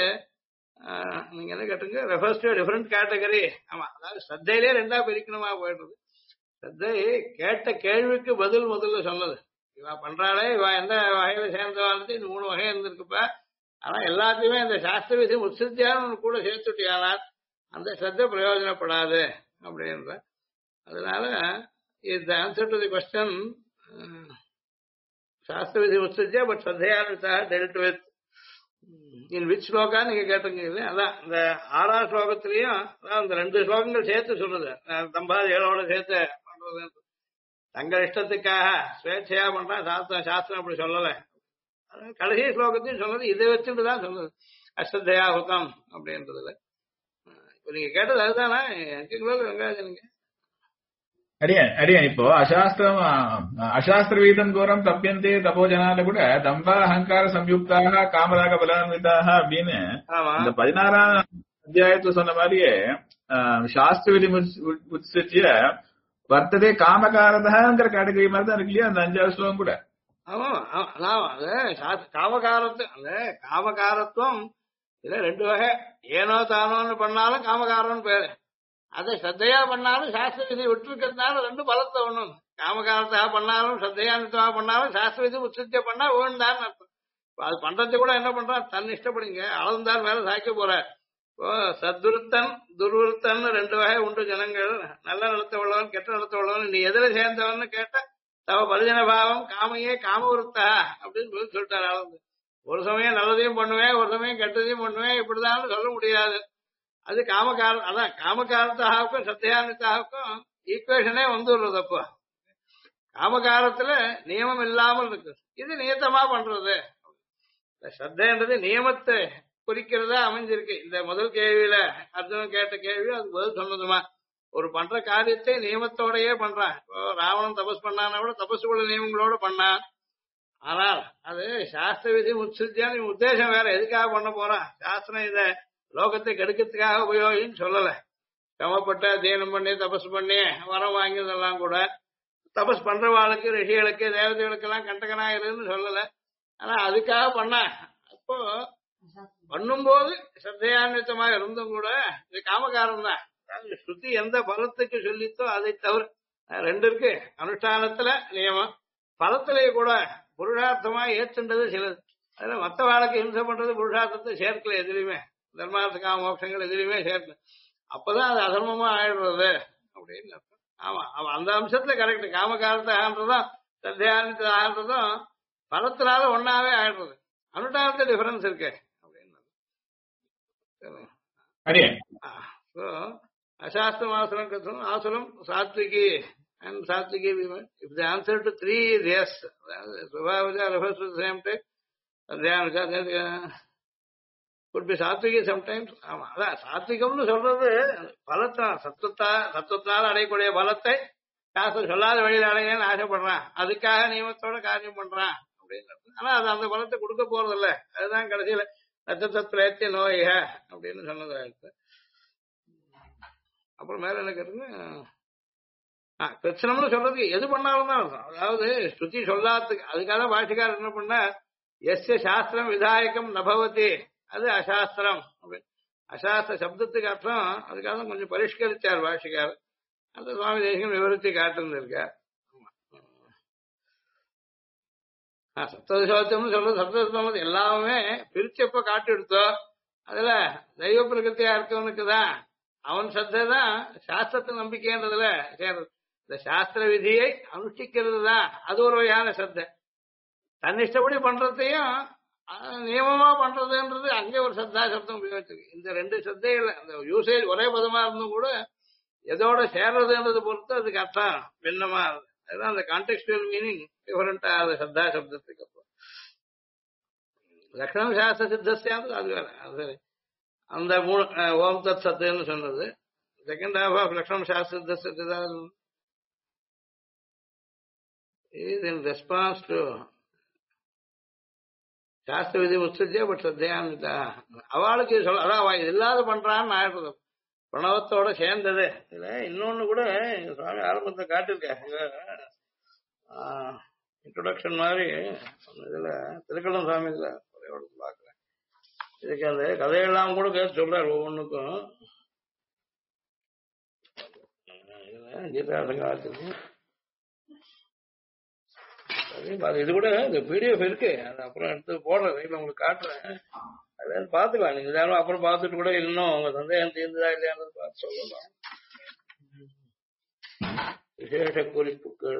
நீங்க என்ன கேட்டுங்க, ரெஃபர்ஸ் டு டிஃபரெண்ட் கேட்டகரி. ஆமா, அதாவது ஸ்ரத்தையிலே 2ஆ பிரிக்கணுமா போயிடுறது. ஸ்ரத்தை கேட்ட கேள்விக்கு பதில் முதல்ல சொன்னது. இவ பண்றாளே, இவ எந்த வகையில சேர்ந்தவாழ்ந்து இந்த 3 வகை இருந்திருக்குப்ப. ஆனா எல்லாத்தையுமே இந்த சாஸ்திர விதி உற்சத்தியான கூட சேர்த்துட்டியானால் அந்த ஸ்ரத்தை பிரயோஜனப்படாது அப்படின்ற. அதனால is the answer to the question சாஸ்திர விதி உற்சத்தியா பட் ஸ்ரத்தையான்விதா dealt with. In which shloka நீங்க கேட்டுங்க இல்லையா? அதான் இந்த 6ஆம் ஸ்லோகத்திலையும் அதான் இந்த 2 ஸ்லோகங்கள் சேர்த்து சொல்றது. தம்பாதிகளோட சேர்த்து பண்றது. தங்கள் இஷ்டத்துக்காக சுவேட்சையா பண்றான். சாஸ்திரம் அப்படி சொல்லல. கடைசி ஸ்லோகத்தையும் சொல்றது இதை வச்சுட்டு தான் சொல்றது. அஸ்ரத்தையா ஹுதம் அப்படின்றதுல. இப்ப நீங்க கேட்டது அதுதானா? வெங்காயங்க அடியன் இப்போ அசாஸ்திர வீதம் தூரம் தப்பியந்தே தபோஜனால கூட தம்பா அகங்கார சம்யுக்தாக காமராக பலான்விதாக அப்படின்னு இந்த 16ஆம் அத்தியாயத்துல சொன்ன மாதிரியே சாஸ்திர விதி உத்சிய வர்த்ததே காமகாரதங்கிற கேட்டகரி மாதிரி தான் இருக்கு இல்லையா அந்த 5வது ஸ்லோகம் கூட. ஆமா அதான் அது காமகாரத்துவம் இதுல 2 வகை. ஏனோ தானோன்னு பண்ணாலும் காமகாரம்னு பேரு. அதை ஸ்ரத்தையா பண்ணாலும் சாஸ்திர விதி விட்டுருக்கிறதுனால 2 பலத்தை ஒண்ணும். காமகாரத்தாக பண்ணாலும் ஸ்ரத்தையானித்தமா பண்ணாலும் சாஸ்திர விதி உச்சத்தை பண்ணா வேண்டான்னு அர்த்தம். அது பண்றது கூட என்ன பண்றான், தன் இஷ்டப்படுங்க அளந்தால் மேல சாய்க்க போற. இப்போ சத்விருத்தன் துர்விருத்தன் 2 வகை உண்டு ஜனங்கள். நல்ல நிலத்தை உள்ளவன் கெட்ட நிலத்தை உள்ளவன். நீ எதிர சேர்ந்தவன்னு கேட்ட தவ பரிஜன பாவம் காமையே காமவிருத்தா அப்படின்னு சொல்லிட்டாரு அளந்து. ஒரு சமயம் நல்லதையும் பண்ணுவேன், ஒரு சமயம் கெட்டதையும் பண்ணுவேன், இப்படிதான் சொல்ல முடியாது. அது காமகாரம். அதான் காமகாரத்தாகவும் சத்தியானித்தாகவும் ஈக்குவேஷனே வந்துடுறது. அப்போ காமகாரத்துல நியமம் இல்லாமல் இருக்கு, இது நியத்தமா பண்றது. ஸ்ரத்தைன்றது நியமத்தை குறிக்கிறதா அமைஞ்சிருக்கு. இந்த முதல் கேள்வியில அர்ஜுனன் கேட்ட கேள்வி அது பதில் சொன்னதுமா. ஒரு பண்ற காரியத்தை நியமத்தோடயே பண்றான். இப்போ ராவணன் தபஸ் பண்ணான்னா கூட தபசுக்குள்ள நியமங்களோட பண்ணான். ஆனால் அது சாஸ்திர விதி முத்சித்தியான உத்தேசம் வேற. எதுக்காக பண்ண போறான்? சாஸ்திரம் இத லோகத்தை கெடுக்கிறதுக்காக உபயோகின்னு சொல்லல. கமப்பட்ட தீனம் பண்ணி தபஸ் பண்ணி வரம் வாங்கியதெல்லாம் கூட தபஸ் பண்றவாளுக்கு ரிஷிகளுக்கு தேவதைகளுக்கு எல்லாம் கண்டகனா இருக்குன்னு சொல்லல. ஆனா அதுக்காக பண்ண அப்போ பண்ணும்போது ஸ்ரத்தையான்விதமா இருந்தும் கூட இது காமகாரம் தான். ஸ்ருதி எந்த பலத்துக்கு சொல்லித்தோ அதை தவிர 2 இருக்கு. அனுஷ்டானத்துல நியமம், பலத்திலேயே கூட புருஷார்த்தமா ஏற்றுன்றது சிலது. அதுல மத்த வாழ்க்கை ஹிம்சை பண்றது புருஷார்த்தத்தை சேர்க்கல. எதுலையுமே தர்மார்த்த மோட்சங்கள் எதுலையுமே சேர்க்கல. அப்பதான் அது அதர்மமா ஆயிடுறது அப்படின்னு. ஆமா அந்த அம்சத்துல கரெக்ட். காமகாரத்தை ஆகிறதும் சத்தியானத்தை ஆகிறதும் பலத்தினால ஒன்னாவே ஆயிடுறது. அனுஷ்டானத்தை டிஃபரன்ஸ் இருக்கு அப்படின்னு. அசாஸ்திரம் ஆசுரம் கருத்தும் ஆசுரம் சாத்விகி and சாத்விகி. If the answer to 3 is yes, Svabhavija refers to the same type. Could be சாத்விகி sometimes. ஆமா அதான் சாத்விகம்னு சொல்றது பலத்தான் சத்துவத்தால் அடையக்கூடிய பலத்தை சாஸ்திரம் சொல்லாத வழியில் அடையன்னு ஆசைப்படுறான். அதுக்காக நியமத்தோட காரியம் பண்றான் அப்படின்னு. ஆனா அது அந்த பலத்தை கொடுக்க போறது இல்ல. அதுதான் கடைசியில நட்சத்திரத்திலேத்திய நோய அப்படின்னு சொன்னது. அப்புறம் மேல என்ன கேட்டுங்க, பிரச்சனம்னு சொல்றதுக்கு எது பண்ணாலும் தான் இருக்கும். அதாவது ஸ்ருதி சொல்லாததுக்கு அதுக்காக பாஷிகார் என்ன பண்ண, எஸ்ய சாஸ்திரம் விதாயகம் நபவதி அது அசாஸ்திரம் அப்படின்னு. அசாஸ்திர சப்தத்துக்கு அர்த்தம் அதுக்காக கொஞ்சம் பரிஷ்கரிச்சார் பாஷிகார். அந்த சுவாமி தேசிகம் விவரித்து காட்டிருந்திருக்கார். சப்தசோத்தம்னு சொல்றது சப்தசோத்தம் எல்லாமே பிரிச்சப்ப காட்டி எடுத்தோம். அதுல தெய்வ பிரகிருத்தியா இருக்கவனுக்குதான் அவன் சத்தைதான் சாஸ்திரத்தை நம்பிக்கைன்றதுல சேர்றது. இந்த சாஸ்திர விதியை அனுஷ்டிக்கிறது தான் அது ஒரு வகையான சத்தை. தன்னிஷ்டப்படி பண்றதையும் நியமமா பண்றதுன்றது அங்கே ஒரு சத்தா சப்தம் உபயோகிச்சிருக்கு. இந்த 2 சத்தைகள் அந்த யூசேஜ் ஒரே பதமா இருந்தும் கூட எதோட சேர்றதுன்றது பொறுத்து அதுக்கு அர்த்தம் பின்னமா இருக்கு. அதுதான் அந்த கான்டெக்சுவல் மீனிங் டிஃபரெண்டா அது சத்தா சப்தத்துக்கு. அப்புறம் லட்சணம் சாஸ்திர சித்தஸ்யாது அது வேற. அது அந்த 3 ஓம் தத் சத்துன்னு சொன்னது. செகண்ட் ஹாஃப் ஆஃப் லட்சணம் சாஸ்திர சித்தஸ்தான் இஸ் இன் ரெஸ்பான்ஸ் டு சாஸ்திர விதி முச்சத்தியா பட் சத்தியான்விதா. அவளுக்கு சொல்ல அதான் அவ இது இல்லாத பண்றான்னு ஆயிடுறது. பிரணவத்தோட சேர்ந்தது. இதுல இன்னொன்னு கூட எங்க சுவாமி ஆரம்பத்தை காட்டிருக்காங்க. இன்ட்ரோடக்ஷன் மாதிரி இதுல திருக்கலம் சுவாமி இதுல பாக்குறேன். இதுக்கு அந்த கதையெல்லாம் கூட கேட்டு சொல்றாரு ஒவ்வொன்றுக்கும். கீதாசங்காத்திற்கு இது கூட இந்த பிடிஎஃப் இருக்கு. அது அப்புறம் எடுத்து போடுறேன், வீட்டுல உங்களுக்கு காட்டுறேன். அதாவது பாத்துக்கலாம். நீங்க தானே அப்புறம் பார்த்துட்டு கூட இன்னும் உங்க சந்தேகம் தீர்ந்ததா இல்லையான்னு பார்த்து சொல்லலாம். விசேஷ குறிப்புகள்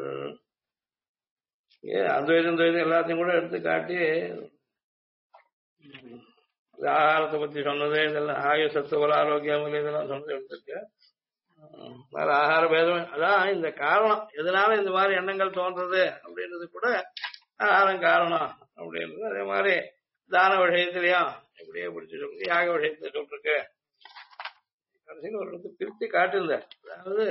அந்த இது எல்லாத்தையும் கூட எடுத்து காட்டி இந்த ஆகாரத்தை பத்தி சொன்னது இதெல்லாம் ஆயுள் சத்துவ ஆரோக்கியம் இதெல்லாம் சொன்னது எடுத்திருக்கு. வேற ஆகார பேதம் அதான் இந்த காரணம் எதனால இந்த மாதிரி எண்ணங்கள் தோன்றது அப்படின்றது கூட ஆகாரம் காரணம் அப்படின்றது. அதே மாதிரி தான விஷயத்திலையும் இப்படியே பிடிச்சி சொல்லி யாக விஷயத்துல சொல்லிருக்கு. கடைசியில் ஒரு பிரித்து காட்டுல அதாவது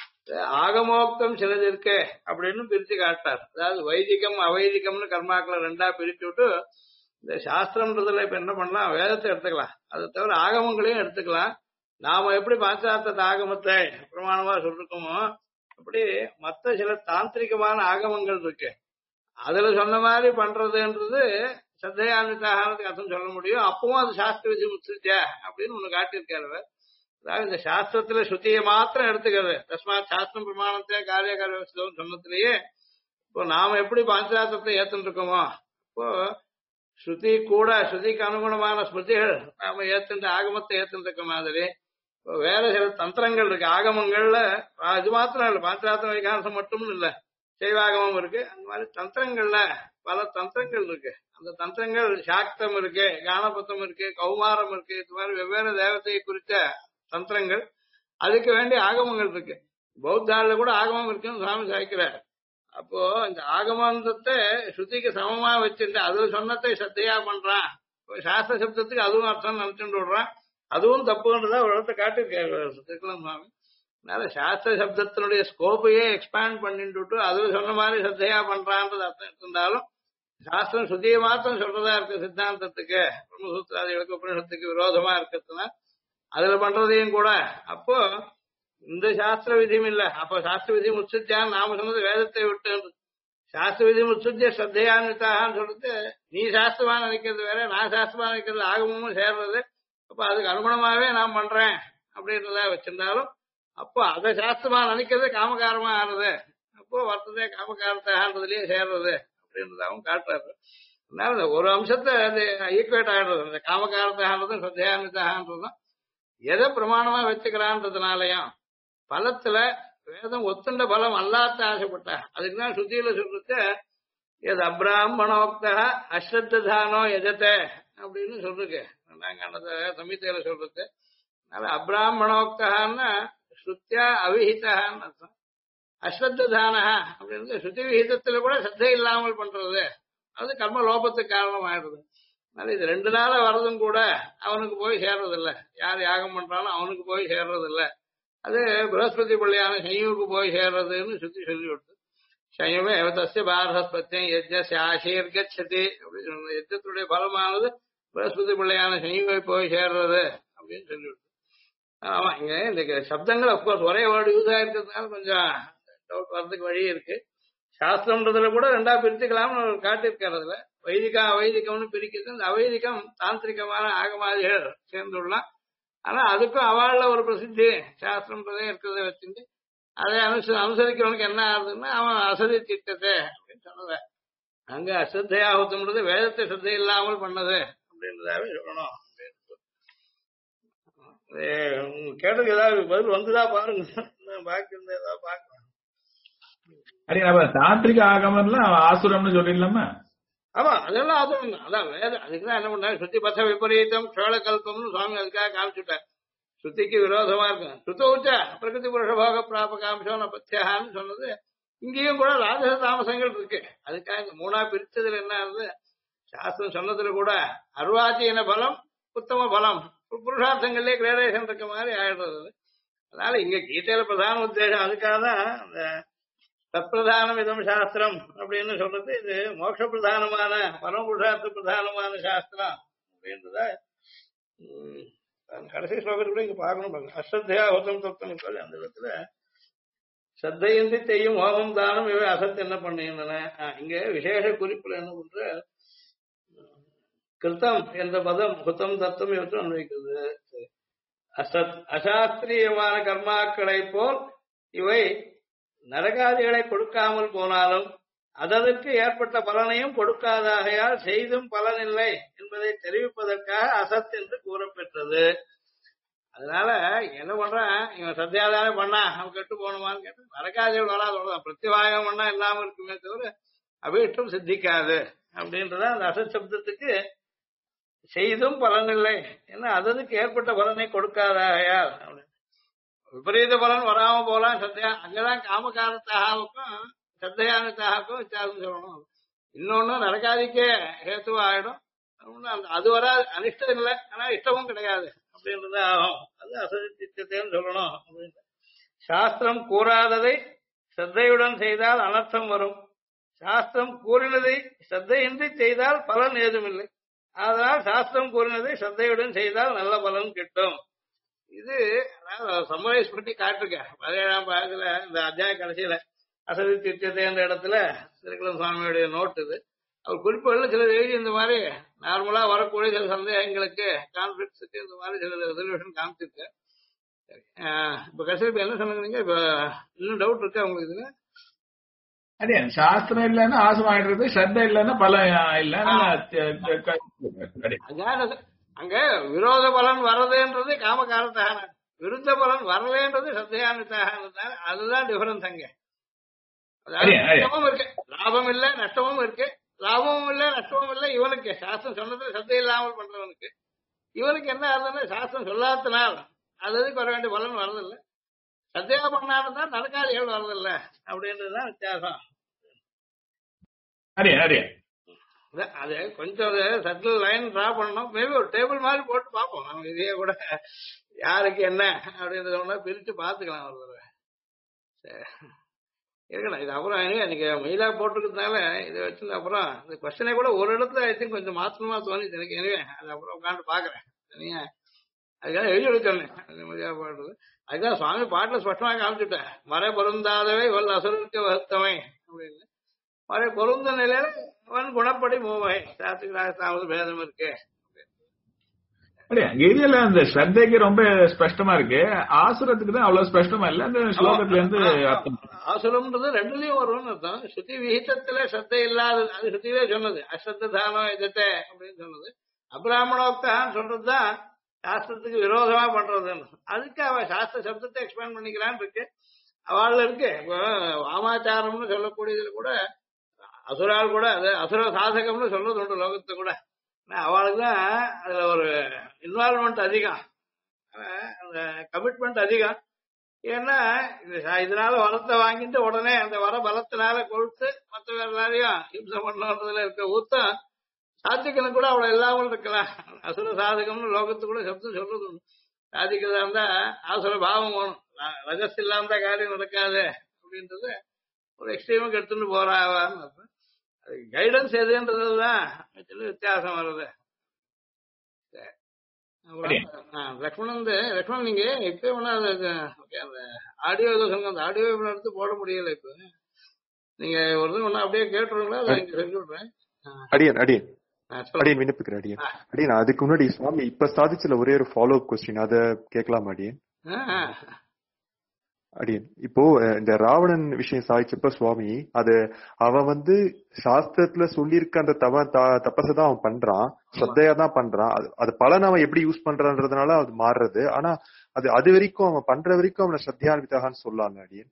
ஆகமோக்தம் சிலது இருக்கு அப்படின்னு பிரித்து காட்டார். அதாவது வைதிகம் அவைதிகம்னு கர்மாக்களை ரெண்டா பிரிச்சு விட்டு இந்த சாஸ்திரம்ன்றதுல இப்ப என்ன பண்ணலாம், வேதத்தை எடுத்துக்கலாம், அதை தவிர ஆகமங்களையும் எடுத்துக்கலாம். நாம எப்படி பாச்சாத்த ஆகமத்தை பிரமாணமா சொல்லிருக்கோமோ அப்படி மத்த சில தாந்திரிகமான ஆகமங்கள் இருக்கு. அதுல சொன்ன மாதிரி பண்றதுன்றது சத்தையான்விதாகாரத்துக்கு அர்த்தம் சொல்ல முடியும். அப்பவும் அது சாஸ்திர விதி முத்திருச்சா அப்படின்னு ஒண்ணு காட்டியிருக்காரு. அதாவது இந்த சாஸ்திரத்துல ஸ்ருதியை மாத்திரம் எடுத்துக்கிறது. தஸ்மாத் சாஸ்திரம் பிரமாணத்தை காரியகார சொன்னதுலயே இப்போ நாம எப்படி பாஞ்சாத்திரத்தை ஏத்துட்டு இருக்கோமோ இப்போ ஸ்ருதி கூட ஸ்ருதிக்கு அனுகுணமான ஸ்மிருதிகள் நாம ஏத்துட்டு ஆகமத்தை ஏத்துட்டு இருக்க மாதிரி இப்போ வேற சில தந்திரங்கள் இருக்கு ஆகமங்கள்ல. அது மாத்திரம் இல்லை, பாஞ்சாத்திர வைகாசம் மட்டும் இல்ல, சைவாகமம் இருக்கு. அந்த மாதிரி தந்திரங்கள்ல பல தந்திரங்கள் இருக்கு. அந்த தந்திரங்கள் சாக்தம் இருக்கு, கானபத்தம் இருக்கு, கௌமாரம் இருக்கு. இது மாதிரி வெவ்வேறு தேவதையை குறித்த தந்திரங்கள், அதுக்கு வேண்டிய ஆகமங்கள் இருக்கு. பௌத்தால கூட ஆகமம் இருக்குன்னு சுவாமி சாய்க்கிறார். அப்போ இந்த ஆகமந்தத்தை ஸ்ருதிக்கு சமமா வச்சுட்டு அதுல சொன்னதை சத்தையா பண்றான். சாஸ்திர சப்தத்துக்கு அதுவும் அர்த்தம் நினைச்சுட்டு விடுறான். அதுவும் தப்புன்றதா ஒரு இடத்த காட்டிருக்காரு சுவாமி. அதனால சாஸ்திர சப்தத்தினுடைய ஸ்கோப்பையே எக்ஸ்பேண்ட் பண்ணிட்டு அதுல சொன்ன மாதிரி சத்தையா பண்றான்றது அர்த்தம் இருந்தாலும் சாஸ்திரம் ஸ்ருதியை மாத்திரம் சொல்றதா இருக்கு. சித்தாந்தத்துக்கு பிரம்மசூத்திராதிகளுக்கு உபநிஷத்துக்கு விரோதமா இருக்கிறதுனா அதுல பண்றதையும் கூட அப்போ இந்த சாஸ்திர விதியும் இல்ல. அப்ப சாஸ்திர விதி முச்சுத்தியான்னு நாம சொன்னது வேதத்தை விட்டு சாஸ்திர விதி முச்சுத்திய ஸ்ரத்தையான்விதான்னு சொல்லிட்டு நீ சாஸ்திரமா நினைக்கிறது வேற, நான் சாஸ்திரமா நினைக்கிறது ஆகமும் சேர்றது. அப்ப அதுக்கு அனுகுணமாவே நான் பண்றேன் அப்படின்றத வச்சிருந்தாலும் அப்போ அதை சாஸ்திரமா நினைக்கிறது காமகாரமா ஆறுது. அப்போ வர்த்ததே காமகாரத்தான்றதுலயே சேர்றது அப்படின்றதாவும் காட்டுறாரு. அதனால ஒரு அம்சத்தை அது ஈக்குவேட் ஆயிடுறது. அந்த காமகாரத்தான்றதும் ஸ்ரத்தையான்விதான்றதும் எதை பிரமாணமா வச்சுக்கிறான்றதுனாலயும் பலத்துல வேதம் ஒத்துண்ட பலம் அல்லாத்த ஆசைப்பட்ட அதுக்குதான் சுத்தியில சொல்றது எது அப்ராஹ்மணோக்தா அஸ்ரத்தானோ எஜத்தை அப்படின்னு சொல்லிருக்கு. ரெண்டாம் காண்டத்தை சமீத்தையில சொல்றது. அதனால அப்ராஹ்மணோக்தான்னா ஸ்ருத்தியா அவிஹிதான்னு அர்த்தம். அஸ்ரத்தானா அப்படின்னு ஸ்ருதி விஹிதத்துல கூட சத்தை இல்லாமல் பண்றது அது கர்ம லோபத்துக்கு காரணம் ஆயிடுது. அதனால இது ரெண்டு நாள வர்றதும் கூட அவனுக்கு போய் சேர்றது இல்ல. யார் யாகம் பண்றாலும் அவனுக்கு போய் சேர்றது இல்ல. அது பிரகஸ்பதி பிள்ளையான சைவுக்கு போய் சேர்றதுன்னு சுத்தி சொல்லி விடுது. சைவமே தஸ்ய பாரஸ்பத்தியம் யஜ்ஞாசீர்கச்சதி அப்படின்னு சொன்ன யஜ்ஞத்துடைய பலமானது பிரகஸ்பதி பிள்ளையான சைவை போய் சேர்றது அப்படின்னு சொல்லி விடுது. ஆமா, இங்க இந்த சப்தங்கள் அப்கோர்ஸ் ஒரே வேர்டு யூஸ் ஆயிருக்கிறதுனால கொஞ்சம் டவுட் வர்றதுக்கு வழி இருக்கு. சாஸ்திரம்ன்றதுல கூட ரெண்டா பிரிச்சுக்கலாம்னு காட்டியிருக்கிறதுல வைதிகா அவைதிகம்னு பிரிக்கிறது. இந்த அவைதிகம் தாந்திரிகமான ஆகமாதிகள் சேர்ந்துள்ளலாம். ஆனா அதுக்கும் அவள்ல ஒரு பிரசித்தி சாஸ்திரம்ன்றதே இருக்கிறத வச்சுட்டு அதை அனுசரிக்கிறவனுக்கு என்ன ஆகுதுன்னா அவன் அசதி திட்டத்தை அப்படின்னு சொன்னத அங்க அஸ்ரத்தையாகத்துன்றது வேதத்தை ஸ்ரத்தை இல்லாமல் பண்ணது அப்படின்றதாவே சொல்லணும். கேட்டதுக்கு ஏதாவது பதில் வந்துதா பாருங்க. பாக்கி இருந்தா ஏதாவது பாக்கலாம். தாந்திரிக ஆகமம்லாம் ஆசுரம்னு சொல்லிடலாமா? ஆமா, அதெல்லாம் அதுவும் அதான் வேதம். அதுக்குதான் என்ன பண்ணாரு ஸ்ருதி பச விபரீதம் க்ஷோளகல்பம்னு சுவாமி அதுக்காக காமிச்சுட்டார். ஸ்ருதிக்கு விரோதமா இருக்கும். ஸ்ருத்தோச்ச பிரகிருதி புருஷபோக பிராபகாம்சம் பத்தியான்னு சொன்னது இங்கேயும் கூட ராஜச தாமசங்கள் இருக்கு. அதுக்காக இந்த மூணா பிரிச்சதுல என்ன ஆகுது, சாஸ்திரம் சொன்னதுல கூட அர்வாச்சீன பலம் உத்தம பலம் புருஷார்த்தங்கள்லயே கிரேடேஷன் இருக்க மாதிரி ஆயிடுறது. அதனால இங்க கீதையில பிரதான உத்தேசம் அதுக்காக தான் அந்த தற்பிரதானம் இதம் சாஸ்திரம் அப்படின்னு சொல்றது. இது மோட்ச பிரதானமான பரமபுருஷார்த்த பிரதானமான சாஸ்திரம் அப்படின்றத கடைசி ஸ்லோகத்தில் கூட இங்க பார்க்கணும். அஸ்ரத்தையா ஹோதம் தத்துவம் சொல்லி அந்த இடத்துல ஸ்ரத்தையின்றி செய்யும் ஹோமம் தானம் இவை அசத்து என்ன பண்ணுகின்றன. இங்க விசேஷ குறிப்புல என்ன பண்ற கிருத்தம் என்ற பதம் ஹுத்தம் தத்துவம் இவற்றை அன்வைக்கிறது. அசாஸ்திரியமான கர்மாக்களை போல் இவை நரகாதிகளை கொடுக்காமல் போனாலும் அதற்கு ஏற்பட்ட பலனையும் கொடுக்காதாகையால் செய்தும் பலனில்லை என்பதை தெரிவிப்பதற்காக அசத் என்று கூறப்பெற்றது. அதனால என்ன பண்றான் இவன் சத்தியாதானே பண்ணா அவன் கெட்டு போகணுமான்னு கேட்டா நரகாதிகள் வராது. பிரத்திவாகம் பண்ணா இல்லாம இருக்குமே தவிர அபீஷ்டம் சித்திக்காது அப்படின்றத அந்த அசத் சப்தத்துக்கு செய்தும் பலன் இல்லை, ஏன்னா அதுக்கு ஏற்பட்ட பலனை கொடுக்காதாயால் விபரீத பலன் வராம போலாம் சத்தையா. அங்கதான் காமகாரத்தாகவும் சத்தையானத்தாகவும் வித்தியாசம் சொல்லணும். இன்னொன்னு நடக்காதிக்கே ஹேத்துவா ஆயிடும். அது வராது, அனிஷ்டம் இல்லை, ஆனா இஷ்டமும் கிடையாது அப்படின்றது ஆகும். அது அசதித்தேன்னு சொல்லணும் அப்படின்னு. சாஸ்திரம் கூறாததை ஸ்ரத்தையுடன் செய்தால் அனர்த்தம் வரும். சாஸ்திரம் கூறினதை ஸ்ரத்தையின்றி செய்தால் பலன் ஏதுமில்லை. அதனால் சாஸ்திரம் கூறினதை ஸ்ரத்தையுடன் செய்தால் நல்ல பலன் கிட்டும். இது சம்மரைஸ் பண்ணி காட்டிருக்கேன் 17ஆம் பாகத்துல இந்த அத்தியாய கடைசியில அசதி தீர்த்தத்தை என்ற இடத்துல திருக்குளம் சுவாமியுடைய நோட் இது. அவர் குறிப்புகள்ல சில எழுதி இந்த மாதிரி நார்மலா வரக்கூடிய சில சந்தேகங்களுக்கு கான்ஃபிளிக்ஸுக்கு இந்த மாதிரி சில ரெசல்யூஷன் காமிச்சிருக்கு. இப்ப கடைசியில் என்ன சொன்னீங்க? இப்ப இன்னும் டவுட் இருக்கா உங்களுக்கு இதுல? அதே சாஸ்திரம் இல்லைன்னா ஆசமாயிடுறது, ஸ்ரத்த இல்லைன்னா பலம் இல்லைன்னா அங்க விரோத பலன் வரதுன்றது காமகாரத்தாக, விருத்த பலன் வரலன்றது சத்தியானத்தாக. அதுதான் டிஃபரன்ஸ் அங்க. நஷ்டமும் இருக்கு, லாபம் இல்ல நஷ்டமும் இருக்கு. லாபமும் இல்ல நஷ்டமும் இல்ல இவனுக்கு சாஸ்திரம் சொன்னது சத்தை இல்லாமல் பண்றவனுக்கு. இவனுக்கு என்ன ஆகுதுன்னா சாஸ்திரம் சொல்லாதனால் அதுக்கு வர வேண்டிய பலன் வரதில்லை. சத்தியா பண்ணாதான் நடக்காதிகள் வரதில்லை அப்படின்றதுதான் வித்தியாசம். அது கொஞ்சம் சட்டில் லைன் டிரா பண்ணணும். மேபி ஒரு டேபிள் மாதிரி போட்டு பார்ப்போம் நம்ம இதையே கூட, யாருக்கு என்ன அப்படின்றத பிரிச்சு பாத்துக்கலாம் ஒரு தடவை. இருக்கணும் இது. அப்புறம் இன்னைக்கு மெயிலா போட்டிருக்கிறதுனால இதை வச்சு அப்புறம் இந்த கொஸ்டினை கூட ஒரு இடத்துல ஐ திங்க் கொஞ்சம் மாற்றமா தோணுச்சு எனக்கு. எனவே அது அப்புறம் உட்காந்து பாக்குறேன் தனியா. அதுக்காக எழுதி எடுத்தோன்னே மொழியா பாடுறது. அதுக்காக சுவாமி பாட்டுல ஸ்பஷ்டமாக காமிச்சுட்டேன். மறை பொருந்தாதவை வல் அசுரருக்கு வகுத்தவை அப்படின்னு. மறை பொருந்த நிலையில அவன் குணப்படி மூவை சாத்துக்கு பேதம் இருக்கு. கீதையில அந்த ஸ்ரத்தைக்கு ரொம்ப ஸ்பஷ்டமா இருக்கு, ஆசுரத்துக்கு தான் அவ்வளவு ஸ்பஷ்டமா இல்ல. அந்த ஸ்லோகத்துல இருந்து ஆசுரம்ன்றது ரெண்டுலயும் வரும்னு அர்த்தம். ஸ்ருதி விகிதத்துல ஸ்ரத்தை இல்லாத, அது ஸ்ருதியிலே சொன்னது அஸ்ரத்த தானம் இதத்தை அப்படின்னு சொன்னது. அபிராமணோக்தான் சொல்றதுதான் சாஸ்திரத்துக்கு விரோதமா பண்றதுன்னு. அதுக்கு அவ சாஸ்திர சப்தத்தை எக்ஸ்பேண்ட் பண்ணிக்கலான்னு இருக்கு அவள் இருக்கு. இப்போ வாமாச்சாரம்னு சொல்லக்கூடியதுல கூட அசுரால் கூட அது அசுர சாதகம்னு சொல்றது உண்டு லோகத்தை கூட. அவளுக்கு தான் அதுல ஒரு இன்வால்மெண்ட் அதிகம், அந்த கமிட்மெண்ட் அதிகம். ஏன்னா இதனால வரத்தை வாங்கிட்டு உடனே அந்த வர பலத்தினால கொழுத்து மற்ற எல்லாரையும் ஹிம்சை பண்ணதுல இருக்க ஊத்தம் சாத்திக்கணும் கூட அவ்வளவு இல்லாமல் இருக்கலாம். அசுர சாதகம்னு லோகத்து கூட சப்தம் சொல்றது உண்டு. சாதிக்கிறதா இருந்தா அசுர பாவம் வேணும், ரகஸ் இல்லாம தான் காரியம் நடக்காது அப்படின்றது ஒரு எக்ஸ்ட்ரீமுக்கு எடுத்துட்டு போறாவான்னு. கைடன்ஸ் எதுன்றதுதான் வித்தியாசம் வருது. லக்ஷ்மணன் நீங்க இப்ப அந்த ஆடியோ அந்த ஆடியோ எடுத்து போட முடியல. இப்ப நீங்க ஒரு ஒண்ணு அப்படியே கேட்டுருங்களா? அதை நீங்க செஞ்சு விடுறேன். அடியன் விண்ணப்பிக்கிறேன். அடியன் அதுக்கு முன்னாடி சுவாமி இப்ப சாதிச்சுல ஒரே ஒரு ஃபாலோ அப் கொஸ்டின், அதை கேட்கலாம் அடியன்? அடியன் இப்போ இந்த ராவணன் விஷயம் சாதிச்சப்ப சுவாமி அது அவன் சாஸ்திரத்துல சொல்லியிருக்க அந்த தபசதான் அவன் பண்றான், ஸ்ரத்தையா தான் பண்றான். அது பலன் அவன் எப்படி யூஸ் பண்றான்றதுனால அது மாறுறது. ஆனா அது வரைக்கும் அவன் பண்ற வரைக்கும் அவனை ஸ்ரத்தியான்விதான்னு சொல்லலாம் அடியன்.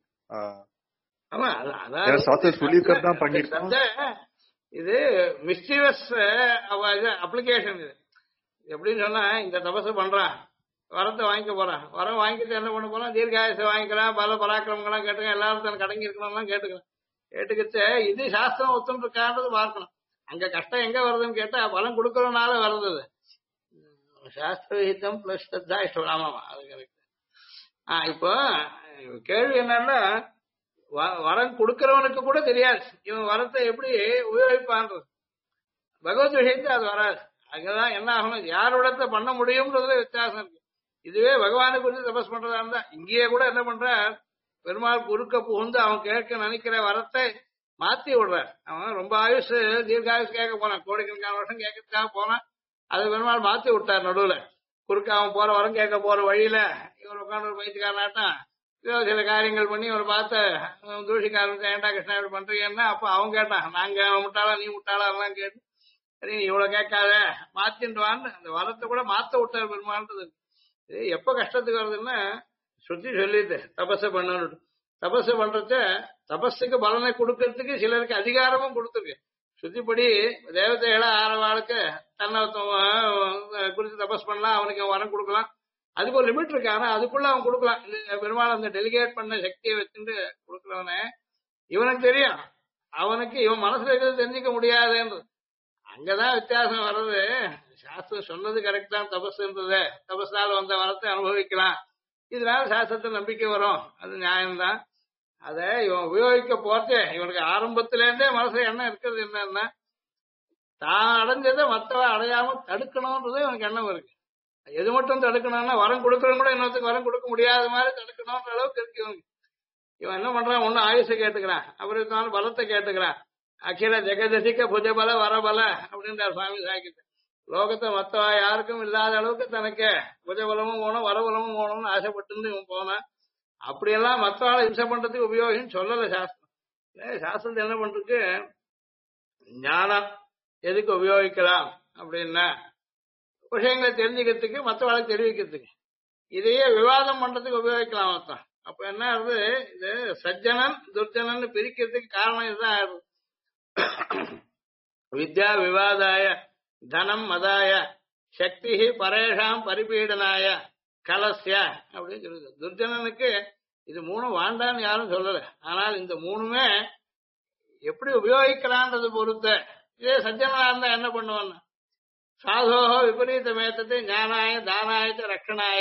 சாஸ்திரம் சொல்லியிருக்கிறது தான் பண்ணிருக்கான். இது மிஸ்டீவஸ் அப்ளிகேஷன். இது எப்படின்னு சொன்னா இந்த தபசு பண்றான், வரத்தை வாங்கிக்க போறான், வரம் வாங்கிட்டு என்ன பண்ண போறான், தீர்காயசை வாங்கிக்கிறான், பல பராக்கிரமங்களாம் கேட்டுக்க, எல்லாரும் தன் கடங்கி இருக்கணும்லாம் கேட்டுக்கலாம். கேட்டுக்கிட்டு இது சாஸ்திரம் ஒத்துன்னு இருக்கான்றது பார்க்கணும். அங்க கஷ்டம் எங்க வருதுன்னு கேட்டா பலம் கொடுக்கறதுனால வருது. சாஸ்திர விகிதம் பிளஸ் தான் இஷ்டம். ஆமாமா, அது கரெக்ட். இப்போ கேள்வி என்னன்னா, வரம் கொடுக்கறவனுக்கு கூட தெரியாது இவன் வரத்தை எப்படி உபயோகிப்பான்றது. பகவத் விஷயத்தை அது வராது. அங்கதான் என்ன ஆகணும், யாரோடத்தை பண்ண முடியும்ன்றதுல வித்தியாசம் இருக்கு. இதுவே பகவானை குறித்து தபஸ் பண்றதா இருந்தா இங்கேயே கூட என்ன பண்ற, பெருமாள் குறுக்க புகுந்து அவன் கேட்க நினைக்கிற வரத்தை மாத்தி விடுறார். அவன் ரொம்ப ஆயுஷ் தீர்காயுஷ் கேட்க போனான், கோடிக்கணக்கான வருஷம் கேட்கறதுக்காக போனான். அதை பெருமாள் மாத்தி விட்டார் நடுவுல. குறுக்க அவன் போற வரம் கேட்க போற வழியில இவர் உட்காந்து ஒரு பயிற்சிக்காரனாட்டம் சில காரியங்கள் பண்ணி இவரை பார்த்து தூஷிக்காரன் ஏண்டா கிருஷ்ணா இப்படி பண்றீங்கன்னா, அப்ப அவன் கேட்டான், நாங்க முட்டாளா நீ முட்டாளா எல்லாம் கேட்டு சரி நீ இவ்வளவு கேட்காத மாத்தின்றான்னு அந்த வரத்தை கூட மாத்த விட்டார் பெருமாள்ன்றது. இது எப்ப கஷ்டத்துக்கு வருதுன்னா, சுத்தி சொல்லிட்டு தபஸை பண்ணணும். தபஸை பண்றச்ச தபஸுக்கு பலனை கொடுக்கறதுக்கு சிலருக்கு அதிகாரமும் கொடுத்துருக்கு. சுத்திப்படி தேவதைகள ஆரவாளுக்கு தன்னை குறித்து தபஸ் பண்ணலாம், அவனுக்கு வரம் கொடுக்கலாம். அதுக்கு ஒரு லிமிட் இருக்கு. ஆனா அதுக்குள்ள அவன் கொடுக்கலாம். பெருமாள் அந்த டெலிகேட் பண்ண சக்தியை வச்சுட்டு கொடுக்கறவனே இவனுக்கு தெரியும், அவனுக்கு இவன் மனசுல இருக்கிறது தெரிஞ்சுக்க முடியாதுன்றது. அங்கதான் வித்தியாசம் வர்றது. சாஸ்திரம் சொன்னது கரெக்ட் தான், தபஸ்ன்றது தபஸ்னால வந்த வரத்தை அனுபவிக்கலாம், இதனால சாஸ்திரத்தை நம்பிக்கை வரும், அது நியாயம்தான். அத இவன் உபயோகிக்க போறதே இவனுக்கு ஆரம்பத்தில இருந்தே மனசுல என்ன இருக்கிறது, என்னன்னா தான் அடைஞ்சதை மற்றவ அடையாம தடுக்கணும்ன்றது இவனுக்கு எண்ணம் இருக்கு. எது மட்டும் தடுக்கணும்னா வரம் கொடுக்கறவங்க கூட இன்னொருத்துக்கு வரம் கொடுக்க முடியாத மாதிரி தடுக்கணும்ன்ற அளவுக்கு இருக்கு இவனுக்கு. இவன் என்ன பண்றான், ஒண்ணு ஆயுசை கேட்டுக்கிறான், அப்புறம் பலத்தை கேட்டுக்கிறான். அகில ஜெகதசிக்க புஜபல வரபல அப்படின்ற சுவாமி சாக்கிட்டு லோகத்தை மத்தவா யாருக்கும் இல்லாத அளவுக்கு தனக்கு புஜபலமும் போகணும் வரபலமும் போகணும்னு ஆசைப்பட்டு இவன் போனான். அப்படியெல்லாம் மத்தவாளை இம்சை பண்றதுக்கு உபயோகம் சொல்லல சாஸ்திரம். சாஸ்திரத்தை என்ன பண்றதுக்கு ஞானம் எதுக்கு உபயோகிக்கலாம் அப்படின்னா விஷயங்களை தெரிஞ்சுக்கிறதுக்கு, மற்றவாளை தெரிவிக்கிறதுக்கு. இதையே விவாதம் பண்றதுக்கு உபயோகிக்கலாம் மொத்தம். அப்ப என்ன ஆகுது, இது சஜ்ஜனன் துர்ஜனன் பிரிக்கிறதுக்கு காரணம் இதுதான் ஆகுது. வித்யா விவாதாய தனம் மதாய சக்தி பரேஷாம் பரிபீடனாய கலசிய அப்படின்னு சொல்லுது. துர்ஜனனுக்கு இது மூணும் வாண்டான்னு யாரும் சொல்லல. ஆனால் இந்த மூணுமே எப்படி உபயோகிக்கலான்றது பொறுத்த. இதே சஜ்ஜனா இருந்தா என்ன பண்ணுவான்னு, சாதோஹோ விபரீத மேத்தத்தை ஞானாய தானாய ரட்சணாய,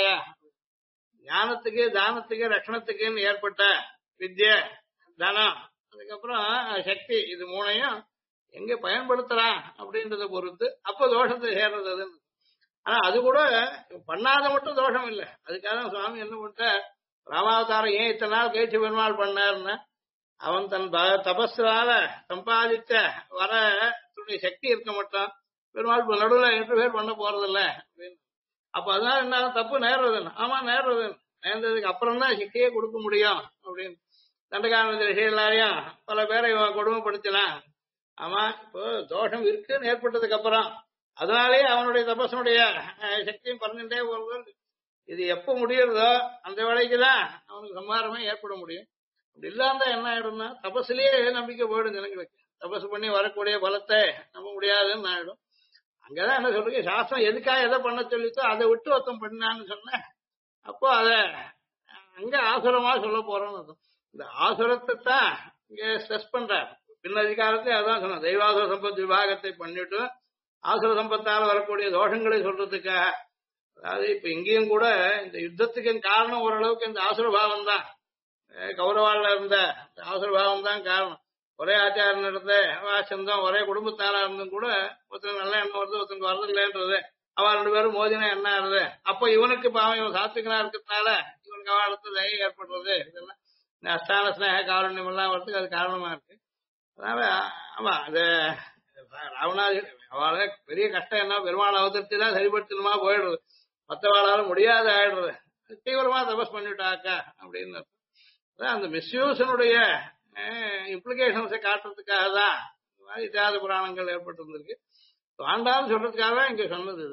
ஞானத்துக்கு தானத்துக்கு ரட்சணத்துக்குன்னு ஏற்பட்ட வித்ய தனம் அதுக்கப்புறம் சக்தி, இது மூணையும் எங்க பயன்படுத்தலாம் அப்படின்றத பொறுத்து அப்ப தோஷத்தை சேர்றது அதுன்னு. ஆனா அது கூட பண்ணாத மட்டும் தோஷம் இல்லை. அதுக்காக சுவாமி என்ன பண்ணிட்ட, ராமாவதாரம் ஏன் இத்தனை நாள் கழிச்சு பெருமாள் பண்ணாருன்னா அவன் தன் தபஸ்னால சம்பாதிச்ச வர துணை சக்தி இருக்க மாட்டான், பெருமாள் நடுவில் இன்டர்ஃபியர் பண்ண போறதில்ல அப்படின்னு. அப்ப அதனால என்ன தப்பு நேர்றதுன்னு, ஆமா நேர்றதுன்னு, நேர்ந்ததுக்கு அப்புறம் தான் சக்தியே கொடுக்க முடியும் அப்படின்னு. தண்டகாரண விஷயம் எல்லாரையும் பல பேரை இவன் கொடுமைப்படுத்தலாம். ஆமா இப்போ தோஷம் இருக்குன்னு ஏற்பட்டதுக்கு அப்புறம் அதனாலேயே அவனுடைய தபசனுடைய சக்தியும் பறந்துட்டே போறது. இது எப்ப முடியறதோ அந்த வேலைக்குதான் அவனுக்கு சம்ஹாரமே ஏற்பட முடியும். அப்படி இல்லாம என்ன ஆயிடும்னா தபஸ்லயே நம்பிக்கை போயிடும் ஜனங்களுக்கு. தபசு பண்ணி வரக்கூடிய பலத்தை நம்ப முடியாதுன்னு ஆயிடும். அங்கதான் என்ன சொல்றீங்க, சாஸ்திரம் எதுக்காக எதை பண்ண சொல்லிச்சோ அதை விட்டு ஒருத்தம் பண்ணான்னு சொன்ன அப்போ அத அங்க ஆசுரமா சொல்ல போறோம்னு. இந்த ஆசுரத்தை தான் இங்க ஸ்ட்ரெஸ் பண்றாரு. பின் அதிகாரத்தை அதான் சொன்ன, தெய்வாசுர சம்பத் விபாகத்தை பண்ணிட்டு ஆசுர சம்பத்தால் வரக்கூடிய தோஷங்களை சொல்றதுக்காக. அதாவது இப்ப இங்கேயும் கூட இந்த யுத்தத்துக்கு காரணம் ஓரளவுக்கு இந்த ஆசுரபாவம் தான். கௌரவால இருந்த ஆசுரபாவம் தான் காரணம். ஒரே ஆச்சாரம் இருந்த சொந்தம் ஒரே குடும்பத்தாரா இருந்தும் கூட ஒருத்தருக்கு நல்ல எண்ணம் வருது, ஒருத்தருக்கு வரது இல்லைன்றது. அவன் ரெண்டு பேரும் மோதினா என்ன ஆகுது, அப்ப இவனுக்கு பாவம் இவன் சாத்விகனா இருக்கிறதுனால இவனுக்கு அவளுக்கு தயை ஏற்படுறது. இதெல்லாம் இந்த அஸ்தான ஸ்நேக காரண்யம் எல்லாம் வரதுக்கு அது காரணமா இருக்கு. அதனால ஆமா அது ராவணாதி அவளை பெரிய கஷ்டம் என்ன, பெருமாள் அவதரித்து தான் சரிபடுத்தணுமா போயிடுறது, மற்றவாளால முடியாத ஆயிடுறது. தீவிரமா தபஸ் பண்ணிட்டாக்கா அப்படின்னு அந்த மிஸ்யூசனுடைய இம்ப்ளிகேஷன்ஸை காட்டுறதுக்காக தான் இந்த மாதிரி இத்தியாத புராணங்கள் ஏற்பட்டிருந்திருக்கு. ஆண்டாலும் சொல்றதுக்காக தான் இங்க சொன்னது.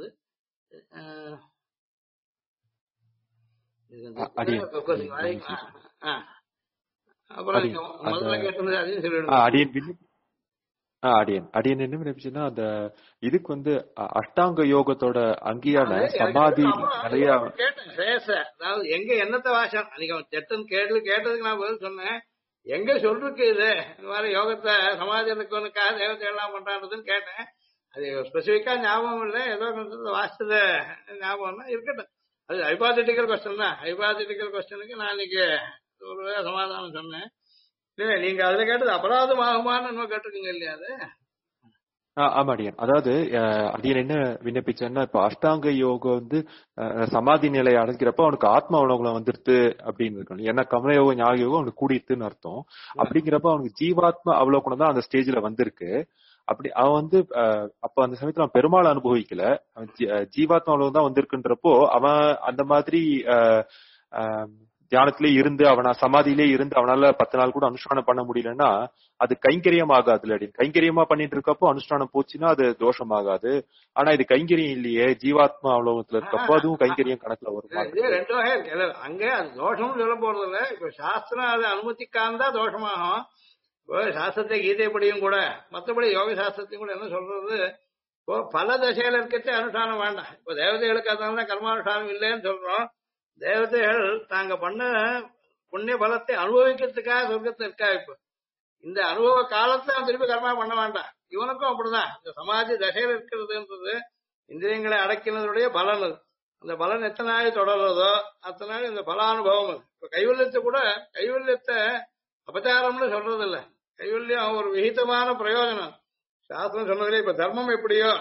அப்புறம் முதல்ல கேட்டது அதையும் சொல்லிடுங்க. அடியன் என்ன நினைச்சுன்னா, அந்த இதுக்கு வந்து அஷ்டாங்க யோகத்தோட அங்கீகார சமாதி நிறைய கேட்டேன். அதாவது எங்க என்னத்த வாசம் அன்னைக்கு அவன் செட்டன் கேட்டதுக்கு நான் பதில் சொன்னேன். எங்க சொல்றதுக்கு இது இந்த மாதிரி யோகத்தை சமாஜத்துக்காக தேவத்தை எல்லாம் பண்றான்றதுன்னு கேட்டேன். அது ஸ்பெசிபிக்கா ஞாபகம் இல்லை, ஏதோ வாசத ஞாபகம்னா இருக்கட்டும். அது ஹைபாதட்டிக்கல் கொஸ்டின் தான். ஹைபாதட்டிக்கல் கொஸ்டினுக்கு நான் இன்னைக்கு ஒரு சமாதானம் சொன்னேன். இல்ல நீங்க அதுல கேட்டது அபராதம் ஆகுமான்னு இன்னும் கேட்டிருக்கீங்க இல்லையா? அது ஆமா அடியன். அதாவது அடியன் என்ன விண்ணப்பிச்சேன்னா, இப்ப அஷ்டாங்க யோகம் வந்து சமாதி நிலையை அடைக்கிறப்ப அவனுக்கு ஆத்ம அவலோகனம் வந்துருது அப்படின்னு இருக்கணும். ஏன்னா கமலயோகம் ஞாக யோகம் அவனுக்கு கூடிட்டுன்னு அர்த்தம். அப்படிங்கிறப்ப அவனுக்கு ஜீவாத்ம அவலோகனம் தான் அந்த ஸ்டேஜ்ல வந்திருக்கு. அப்படி அவன் வந்து அப்ப அந்த சமயத்துல அவன் பெருமாள் அனுபவிக்கல, ஜீவாத்ம அவலோகம் தான் வந்திருக்குன்றப்போ அவன் அந்த மாதிரி தியானத்திலே இருந்து அவனா சமாதியிலே இருந்து அவனால 10 நாள் கூட அனுஷ்டானம் பண்ண முடியலன்னா அது கைங்கரியம் ஆகாதுல. அப்படின்னு கைங்கரியமா பண்ணிட்டு இருக்கப்போ அனுஷ்டானம் போச்சுன்னா அது தோஷம் ஆகாது. ஆனா இது கைங்கரியம் இல்லையே, ஜீவாத்மா அவலோகத்துல இருக்கப்போ அதுவும் கைங்கரியம் கணக்குல வரும். ரெண்டு வகை இருக்கு. அங்க அது தோஷம்னு சொல்ல போறது இல்ல. இப்ப சாஸ்திரம் அதை அனுமதிக்காம தான் தோஷமாகும். இப்போ சாஸ்திரத்தை கீதைப்படியும் கூட மற்றபடி யோக சாஸ்திரத்தையும் கூட என்ன சொல்றது, இப்போ பல தசையில இருக்கச்சே அனுஷ்டானம் வேண்டாம். இப்போ தேவதைகளுக்கு அதனால கர்மானுஷ்டானம் இல்லைன்னு சொல்றோம். தேவதைகள் தாங்க பண்ண புண்ணிய பலத்தை அனுபவிக்கிறதுக்காக சொர்க்கத்துல இருக்கா. இப்போ இந்த அனுபவ காலத்துல அவன் திருப்பி கர்மா பண்ண வேண்டாம். இவனுக்கும் அப்படிதான். இந்த சமாதி தசையில இருக்கிறதுன்றது இந்திரியங்களை அடக்கினதுடைய பலன். அது அந்த பலன் எத்தனை நாள் தொடர்றதோ அத்தனை நாள் இந்த பலானுபவம். அது இப்ப கைவல்யத்தை கூட கைவல்யத்தை அபச்சாரம்னு சொல்றது இல்ல. கைவல்யம் ஒரு விகிதமான பிரயோஜனம். சாஸ்திரம் சொன்னதுல இப்ப தர்மம் எப்படியோ,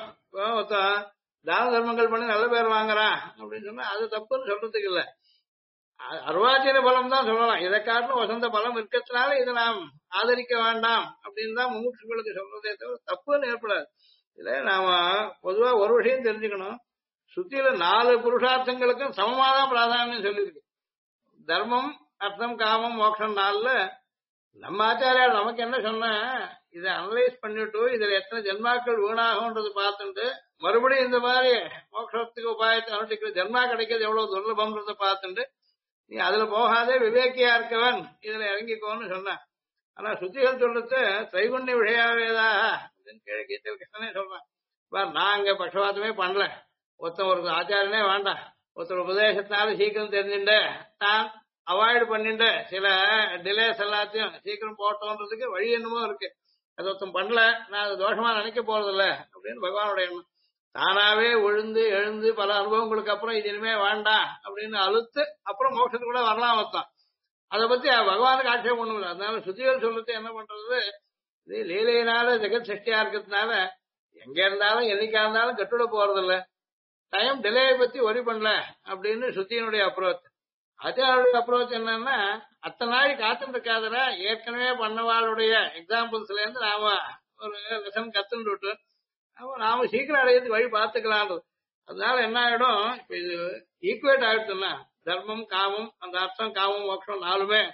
தான தர்மங்கள் பண்ணி நல்ல பேர் வாங்குறான் அப்படின்னு சொன்னா அது தப்புன்னு சொல்றதுக்கு இல்ல. அர்வாச்சீன பலம் தான் சொல்லலாம். இதை காட்டிலும் வசந்த பலம் இருக்கிறதுனால இதை நாம் ஆதரிக்க வேண்டாம் அப்படின்னு தான் முமுட்சுகளுக்கு சொல்றதே தவிர தப்புன்னு ஏற்படாது. இதுல நாம பொதுவா ஒரு விஷயம் தெரிஞ்சுக்கணும். சுத்தியில 4 புருஷார்த்தங்களுக்கும் சமமாதான் பிராதானியம் சொல்லியிருக்கு. தர்மம், அர்த்தம், காமம், மோட்சம் 4ல நம்ம ஆச்சாரியார் நமக்கு என்ன சொன்ன, இதை அனலைஸ் பண்ணிட்டு இதுல எத்தனை ஜென்மாக்கள் வீணாகும்ன்றது பார்த்துட்டு மறுபடியும் இந்த மாதிரி மோட்சத்துக்கு உபாயத்தை அனுஷ்டிக்கிற ஜென்மா கிடைக்கிறது எவ்வளவு துர்லபம்ன்றதை பார்த்துட்டு நீ அதுல போகாதே விவேக்கியா இருக்கவன் இதுல இறங்கிக்கோன்னு சொன்னான். ஆனா சுத்திகள் சொல்றது திரைகுண்ய விஷயாவேதா அப்படின்னு கீதையில் கிருஷ்ணனே சொல்றான். நான் அங்க பட்சபாதமே பண்ணல. ஒருத்தன் ஒரு ஆச்சாரனே வேண்டாம். ஒருத்தர் உபதேசத்தினால சீக்கிரம் தெரிஞ்சுட்டு தான் அவாய்டு பண்ணிட்டு சில டிலேஸ் எல்லாத்தையும் சீக்கிரம் போட்டோன்றதுக்கு வழி என்னமோ இருக்கு. அது ஒருத்தன் பண்ணல, நான் அது தோஷமா நினைக்க போறதில்ல அப்படின்னு பகவானுடைய எண்ணம். தானாவே விழுந்து எழுந்து பல அனுபவங்களுக்கு அப்புறம் இது இனிமே வேண்டாம் அப்படின்னு அழுத்து அப்புறம் மோட்சத்துக்கு கூட வரலாம் வந்தான். அதை பத்தி பகவானுக்கு ஆட்சேபம் ஒண்ணும் இல்லை. அதனால சுத்திகள் சொல்றது என்ன பண்றது, இது லீலையினால ஜெகத் சிருஷ்டியா இருக்கிறதுனால எங்க இருந்தாலும் என்னைக்கா இருந்தாலும் கட்டுட போறதில்ல. டைம் டிலேயை பத்தி ஒரி பண்ணல அப்படின்னு சுத்தியனுடைய அப்ரோச். ஆச்சாரியுடைய அப்ரோச் என்னன்னா, அத்தனை நாள் காத்துட்டு இருக்காதல, ஏற்கனவே பண்ணவாளுடைய எக்ஸாம்பிள்ஸ்ல இருந்து நாம ஒரு லெசன் கத்துட்டு விட்டு நாம சீக்கிரம் அடையிறதுக்கு வழி பார்த்துக்கலான்றது. அதனால என்ன ஆயிடும், இப்ப இது ஈக்குவேட் ஆயிடுச்சுன்னா தர்மம், காமம், அந்த அர்த்தம், காமம், மோட்சம்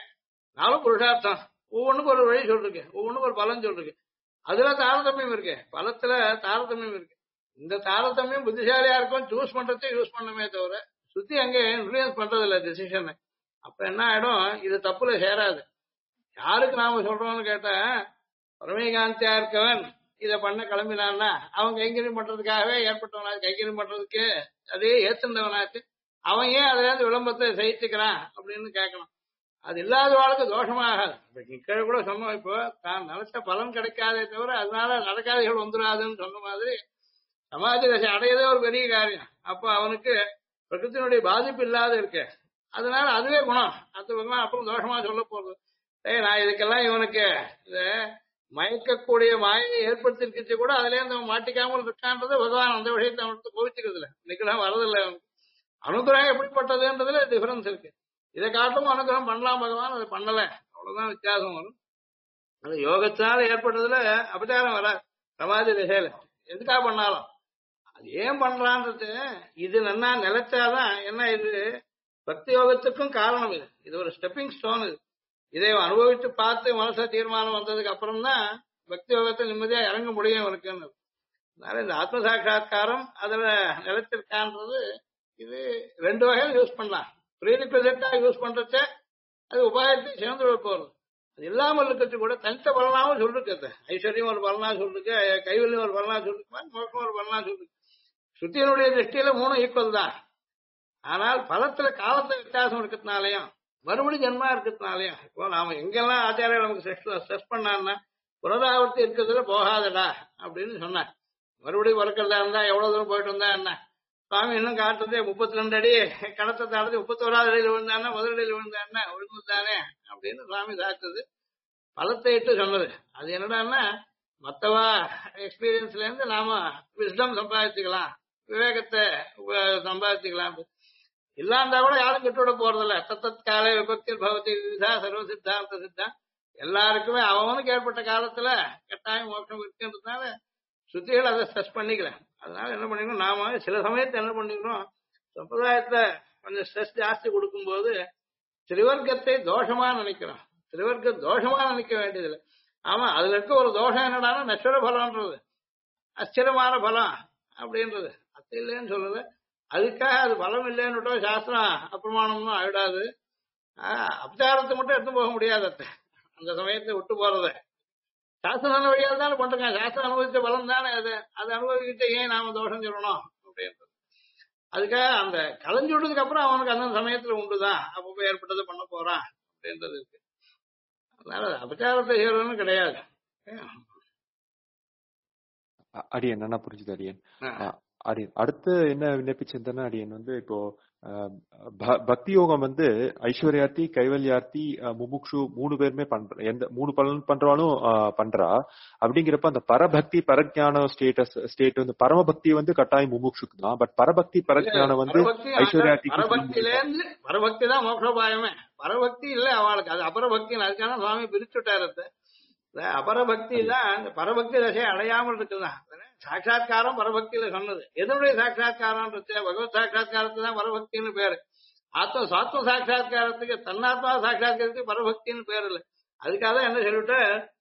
4 புருஷார்த்தம். ஒவ்வொன்றுக்கும் ஒரு வழி சொல்லிருக்கு, ஒவ்வொன்றுக்கும் ஒரு பலன் சொல்லிருக்கு. அதுல தாரதமியம் இருக்கு, பலத்துல தாரதமியம் இருக்கு. இந்த தாரதமியம் புத்திசாலியா இருக்கும் சூஸ் பண்றதே யூஸ் பண்ணமே தவிர சுத்தி அங்கே இன்ஃபுளுயன்ஸ் பண்றது இல்ல டிசிஷன். அப்ப என்ன ஆயிடும், இது தப்புல சேராது. யாருக்கு நாம சொல்றோம்னு கேட்டா, பரமேகாந்தியா இருக்கவன் இதை பண்ண கிளம்பினான்னா அவன் கைங்கரியம் பண்றதுக்காகவே ஏற்பட்டவனாச்சு, கைங்கரியம் பண்றதுக்கு அதே ஏத்துண்டவனாச்சு, அவன் ஏன் அதுல இருந்து விளம்பரத்தை சகிச்சுக்கிறான் அப்படின்னு கேட்கணும். அது இல்லாத வாழ்க்கை தோஷமாகாது. கீழே கூட சொன்னோம், இப்போ தான் நினைச்ச பலன் கிடைக்காதே தவிர அதனால நடக்காதைகள் வந்துடாதுன்னு சொன்ன மாதிரி சமாஜ தசை அடையதே ஒரு பெரிய காரியம். அப்ப அவனுக்கு பிரகிருத்தினுடைய பாதிப்பு இல்லாத இருக்கு. அதனால அதுவே குணம். அது பகவான் அப்புறம் தோஷமா சொல்ல போறது. நான் இதுக்கெல்லாம் இவனுக்கு இத மயக்கக்கூடிய மாயை ஏற்படுத்திருக்கிச்சு கூட அதுல இருந்து அவன் மாட்டிக்காமல் இருக்கான்றது பகவான் அந்த விஷயத்தை அவனுக்கு கோவிச்சுக்கிறது இல்லை. இன்னைக்கெல்லாம் வரதில்லை. அனுகிரகம் எப்படிப்பட்டதுன்றதுல டிஃபரன்ஸ் இருக்கு. இதை காட்டும் அனுகிரகம் பண்ணலாம் பகவான், அதை பண்ணல, அவ்வளவுதான் வித்தியாசம் வரும். அது யோகத்தினால ஏற்பட்டதுல அபச்சாரம் வராது. சமாதி திசையில எதுக்காக பண்ணாலும் அது ஏன் பண்றான்றது இது நல்லா நிலைச்சாதான் என்ன, இது பக்தி யோகத்துக்கும் காரணம். இது ஒரு ஸ்டெப்பிங் ஸ்டோன். இதை அனுபவித்து பார்த்து மனச தீர்மானம் வந்ததுக்கு அப்புறம் தான் பக்தி யோகத்தை நிம்மதியா இறங்க முடியும் இருக்குன்னு. அதனால இந்த ஆத்ம சாட்சா்காரம் அதுல நிலைச்சிருக்கான்றது இது 2 வகையில் யூஸ் பண்ணலாம். ப்ரீரிக்வசிட்டா யூஸ் பண்றச்ச அது உபாயத்தை சேர்ந்து போறது. அது இல்லாமல் இருக்கிறது கூட தனித்த பலனாவும் சொல்லிருக்கு. ஐஸ்வர்யம் ஒரு பலனா சொல்லிருக்கு, கைவல்யம் ஒரு பலனா சொல்லிருக்கு, மோட்சம் ஒரு பலனா சொல்லிருக்கு. சுத்தியனுடைய திருஷ்டியில 3 ஈக்குவல் தான். ஆனால் பலத்துல காலத்தை வித்தியாசம் இருக்கிறதுனாலயும் மறுபடியும் ஜென்மா இருக்கிறதுனாலயும் இப்போ நாம எங்கெல்லாம் ஆச்சாரியா நமக்கு ஸ்ட்ரெஸ் பண்ணான்னா புனராவர்த்தி இருக்கிறதுல போகாதடா அப்படின்னு சொன்னார். மறுபடியும் பிறக்கிறதா இருந்தா எவ்வளவு தூரம் போயிட்டு வந்தா என்ன, சுவாமி இன்னும் காட்டுறதே 32 அடி கடத்தை தாழ்த்து 31வது அடியில் விழுந்தானா முதல் அடியில் விழுந்தானா விழுந்துதானே அப்படின்னு சுவாமி தாக்குது. பலத்தை இட்டு சொன்னது. அது என்னடான்னா மத்தவா எக்ஸ்பீரியன்ஸ்ல இருந்து நாம விஸ்டம் சம்பாதிச்சுக்கலாம், விவேகத்தை சம்பாதிச்சுக்கலாம். இல்லாந்தா கூட யாரும் கெட்டுவிட போறதில்ல. தத்தத் காலை விபக்தி பகவதி விதா சர்வ சித்தாந்த சித்தா எல்லாருக்குமே அவனுக்கு ஏற்பட்ட காலத்துல கட்டாயம் மோட்சம் இருக்குன்றதுனால சுத்திகள் அதை ஸ்ட்ரெஸ் பண்ணிக்கல. அதனால என்ன பண்ணிக்கணும், நாம சில சமயத்தை என்ன பண்ணிக்கணும், சம்பிரதாயத்துல கொஞ்சம் ஸ்ட்ரெஸ் ஜாஸ்தி கொடுக்கும் போது திரிவர்க்கத்தை தோஷமா நினைக்கிறோம். திரிவர்க்க தோஷமா நினைக்க வேண்டியதில்லை. ஆமா, அதுல இருக்க ஒரு தோஷம் என்னடானா நஸ்வர பலம்ன்றது, அஸ்திரமான பலம் அப்படின்றது. அது இல்லைன்னு சொல்லுது. அதுக்காக அது பலம் இல்லைன்னு சாஸ்திரம் அப்பிரமாணம்னு ஆயிடாது. அபச்சாரத்தை மட்டும் எடுத்து போக முடியாது. அந்த சமயத்தை விட்டு போறத சாஸ்திரம் சொன்ன வழியால் தானே பண்றாங்க. சாஸ்திரம் அனுபவிச்ச பலம் தானே அது. அதை அனுபவிக்கிட்டு ஏன் நாம தோஷம் சொல்லணும் அப்படின்றது. அதுக்காக அந்த கலைஞ்சு விட்டதுக்கு அப்புறம் அவனுக்கு அந்த சமயத்துல உண்டுதான் அப்பப்போ ஏற்பட்டதை பண்ண போறான் அப்படின்றது இருக்கு. அதனால அபச்சாரத்தை செய்யறதுன்னு கிடையாது. அடியன் என்ன புரிஞ்சுது அடியன். அடியன் அடுத்து என்ன விண்ணப்பிச்சிருந்தேன்னா அடியன் வந்து இப்போ பக்தி யோகம் வந்து ஐஸ்வர்யார்த்தி, கைவல்யார்த்தி, முமுக்ஷு 3 பேருமே பண்ற, எந்த 3 பலன் பண்றாலும் பண்றா. அப்படிங்கிறப்ப அந்த பரபக்தி பரஜான ஸ்டேட் வந்து பரமபக்தி வந்து கட்டாயம் முமுக்ஷுக்கு தான். பட் பரபக்தி பரஜானம் வந்து ஐஸ்வர்யார்த்தி. பரபக்தியிலேருந்து பரபக்தி தான் மோட்சோபாயமே. பரபக்தி இல்ல அவளுக்கு, அது அபரபக்தி. அதுக்கான சுவாமி பிரிச்சுட்டாரு. அபரபக்தி தான் இந்த பரபக்தி தசையை அடையாமல் இருக்குதான். சாட்சா்காரம் பரபக்தியில சொன்னது. எதனுடைய சாட்சா்காரம்? பகவத் சாட்சா்காரத்துக்கு தான் பரபக்தின்னு பேரு. சாத்வ சாட்சா்காரத்துக்கு, தன்னாத்மா சாட்சா்காரத்துக்கு பரபக்தின்னு பேர் இல்லை. அதுக்காக தான் என்ன சொல்லிட்டு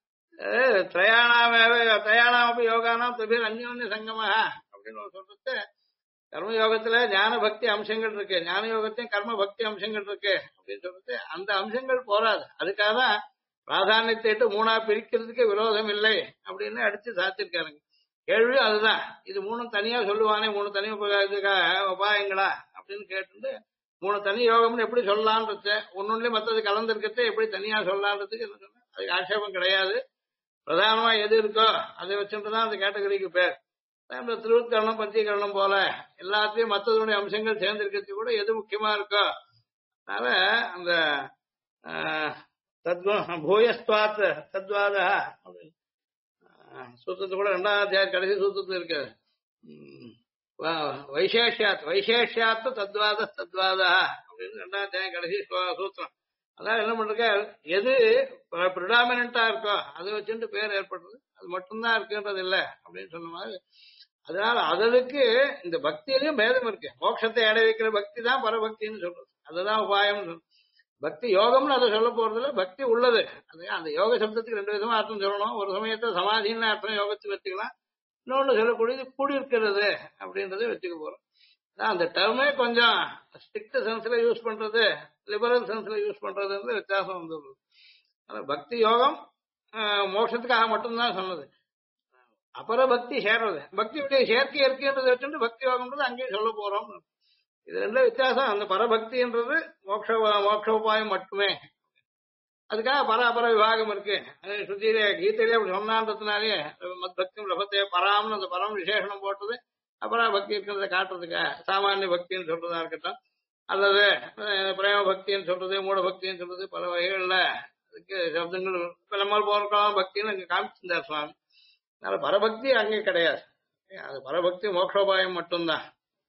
திரயாணாம யோகானாம் தபிர் அந்யோன்ய சங்கம அப்படின்னு சொல்றது. கர்மயோகத்துல ஞான பக்தி அம்சங்கள் இருக்கு, ஞான யோகத்தையும் கர்ம பக்தி அம்சங்கள் இருக்கு அப்படின்னு சொல்றது. அந்த அம்சங்கள் போராது. அதுக்காக தான் பிராதானியத்தை 3ஆ பிரிக்கிறதுக்கு விரோதம் இல்லை அப்படின்னு அடிச்சு சாத்திருக்காருங்க. கேள்வி அதுதான். இது 3 தனியா சொல்லுவானே, 3 தனி உபாயங்களா அப்படின்னு கேட்டு 3 தனி யோகம்னு எப்படி சொல்லலான்றது, ஒன்னொன்னுலயே மற்றது கலந்துருக்கத்தை எப்படி தனியா சொல்லலான்றதுக்கு அதுக்கு ஆட்சேபம் கிடையாது. பிரதானமா எது இருக்கோ அதை வச்சுட்டுதான் அந்த கேட்டகரிக்கு பேர். இந்த திருவுட்கரணம் பஞ்சீகரணம் போல எல்லாத்தையும் மற்றதுடைய அம்சங்கள் சேர்ந்திருக்கிறது கூட எது முக்கியமா இருக்கோ. அதனால அந்த பூயஸ்வாத் தத்வாத அப்படின்னு சூத்திரத்து கூட 2ஆம் அத்தியாயம் கடைசி சூத்திரத்துல இருக்கு. வைசேஷ்யாத்து தத்வாத தத்வாதா அப்படின்னு 2ஆம் அத்தியாயம் கடைசி சூத்திரம். அதான் என்ன பண்ற, எது ப்ரிடாமினா இருக்கோ அதை வச்சுட்டு பேர் ஏற்படுறது, அது மட்டும்தான் இருக்குன்றது இல்லை அப்படின்னு சொன்ன மாதிரி. அதனால அதற்கு இந்த பக்தியிலையும் பேதம் இருக்கு. மோட்சத்தை அடை வைக்கிற பக்தி தான் பரபக்தின்னு சொல்றது. அதுதான் உபாயம். பக்தி யோகம்னு அதை சொல்ல போறதுல பக்தி உள்ளது. அது அந்த யோக சப்தத்துக்கு 2 விதமா அர்த்தம் சொல்லணும். ஒரு சமயத்தை சமாதின்னு அர்த்தம் யோகத்துக்கு வச்சுக்கலாம், இன்னொன்னு சொல்லக்கூடியது கூடியிருக்கிறது அப்படின்றத வச்சுக்க போறோம். அந்த டேர்மே கொஞ்சம் ஸ்ட்ரிக்ட் சென்ஸ்ல யூஸ் பண்றது, லிபரல் சென்ஸ்ல யூஸ் பண்றதுன்றது வித்தியாசம் வந்துடுது. பக்தி யோகம் மோட்சத்துக்காக மட்டும்தான் சொன்னது. அப்புற பக்தி சேர்றது, பக்தியுடைய சேர்க்கை இருக்குன்றதை வச்சுட்டு பக்தி யோகம்ன்றது அங்கேயும் சொல்ல போறோம். இது 2 வித்தியாசம். அந்த பரபக்தின்றது மோட்சோபாயம் மட்டுமே. அதுக்காக பராபர விபாகம் இருக்கு. சுத்தியிலே கீதையிலே அப்படி சொன்னான்றதுனாலே மத் பக்தி லபத்தை பராம்னு அந்த பரம் விசேஷனம் போட்டது அபரா பக்தி இருக்கிறத காட்டுறதுக்கா. சாமானிய பக்தின்னு சொல்றதா இருக்கட்டும், அல்லது பிரேம பக்தின்னு சொல்றது, மூட பக்தின்னு சொல்றது, பல வகைகள்ல அதுக்கு சப்தங்கள் நம்மால் போறக்கலாம் பக்தின்னு அங்க காமிச்சிருந்தார் சுவாமி. அதனால பரபக்தி அங்கே கிடையாது. அது பரபக்தி மோட்சோபாயம் மட்டும்தான்.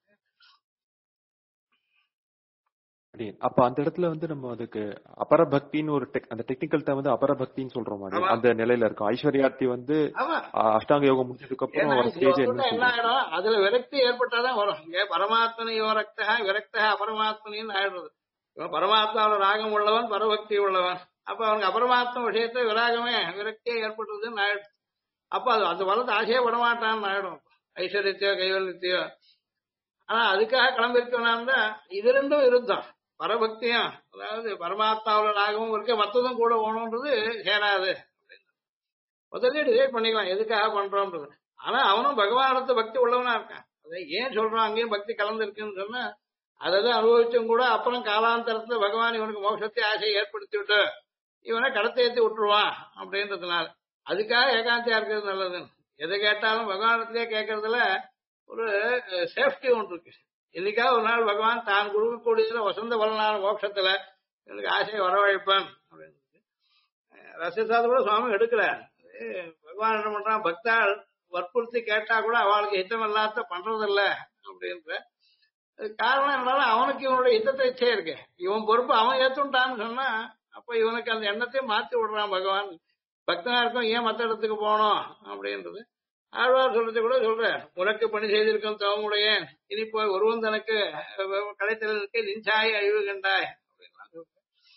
அப்ப அந்த இடத்துல வந்து நம்ம அதுக்கு அபரபக்தின்னு ஒரு அந்த டெக்னிக்கல் டேர்ம் வந்து அபரபக்தின்னு சொல்றோம். அந்த நிலையில இருக்கும். ஐஸ்வர்யார்த்தி வந்து அஷ்டாங்க யோகம் முடிச்சதுக்கு அப்புறம் ஒரு ஸ்டேஜ் என்ன ஆயிடும், அதுல விரக்தி ஏற்பட்டாதான் வரும். இங்க பரமாத்மனையோ ரக்தா விரக்தா அபரமாத்மனின்னு ஆயிடுறது. இவன் பரமாத்மாவோட ராகம் உள்ளவன், பரபக்தி உள்ளவன். அப்ப அவனுக்கு அபரமாத்ம விஷயத்த விராகமே விரக்தியே ஏற்பட்டுறதுன்னு ஆயிடுச்சு. அப்ப அது வளர்த்து ஆசையே படமாட்டான்னு ஆயிடும். ஐஸ்வர்யத்தையோ கைவல்யத்தையோ. ஆனா அதுக்காக கிளம்பிருக்கவனா இது 2ம் விருத்தம். பரபக்தியும் அதாவது பரமாத்மாவோட ராகமும் இருக்க, மற்றதும் கூட ஓணுன்றது சேராது. முதல்ல டிசைட் பண்ணிக்கலாம் எதுக்காக பண்றோம்ன்றது. ஆனா அவனும் பகவானத்தை பக்தி உள்ளவனா இருக்கான். அதை ஏன் சொல்றான் அங்கேயும் பக்தி கலந்துருக்குன்னு சொன்னா, அதான் அனுபவிச்சும் கூட அப்புறம் காலாந்தரத்துல பகவான் இவனுக்கு மோட்சத்தை ஆசையை ஏற்படுத்தி விட்டு இவனை கடத்தை ஏற்றி விட்டுருவான் அப்படின்றதுனால அதுக்காக ஏகாந்தியா இருக்கிறது நல்லதுன்னு. எதை கேட்டாலும் பகவானத்திலே கேட்கறதுல ஒரு சேஃப்டி ஒன்று இருக்கு. இன்னைக்காக ஒரு நாள் பகவான் தான் கொடுக்கக்கூடியதுல வசந்த பலனான மோட்சத்துல எனக்கு ஆசையை வரவழைப்பான் அப்படின்னு ரசிசாத கூட சுவாமி எடுக்கிறார். பகவான் என்ன பண்றான், பக்தாள் வற்புறுத்தி கேட்டா கூட அவளுக்கு ஹித்தம் இல்லாத பண்றதில்ல அப்படின்ற காரணம் என்னாலும் அவனுக்கு இவனுடைய ஹித்தத்தை இச்சே இருக்கு. இவன் பொறுப்பு அவன் ஏத்துட்டான்னு சொன்னா அப்ப இவனுக்கு அந்த எண்ணத்தையும் மாத்தி விடுறான் பகவான். பக்தனா இருக்கும் ஏன் மற்ற இடத்துக்கு போனோம் அப்படின்றது. ஆழ்வார் சொல்றது கூட சொல்ற, உனக்கு பணி செய்திருக்கும் தவமுடைய இனி போய் ஒருவன் தனக்கு கடைத்தலுக்கு நிஞ்சாய் அழிவு கண்டாய் அப்படின்லாம் சொல்ற.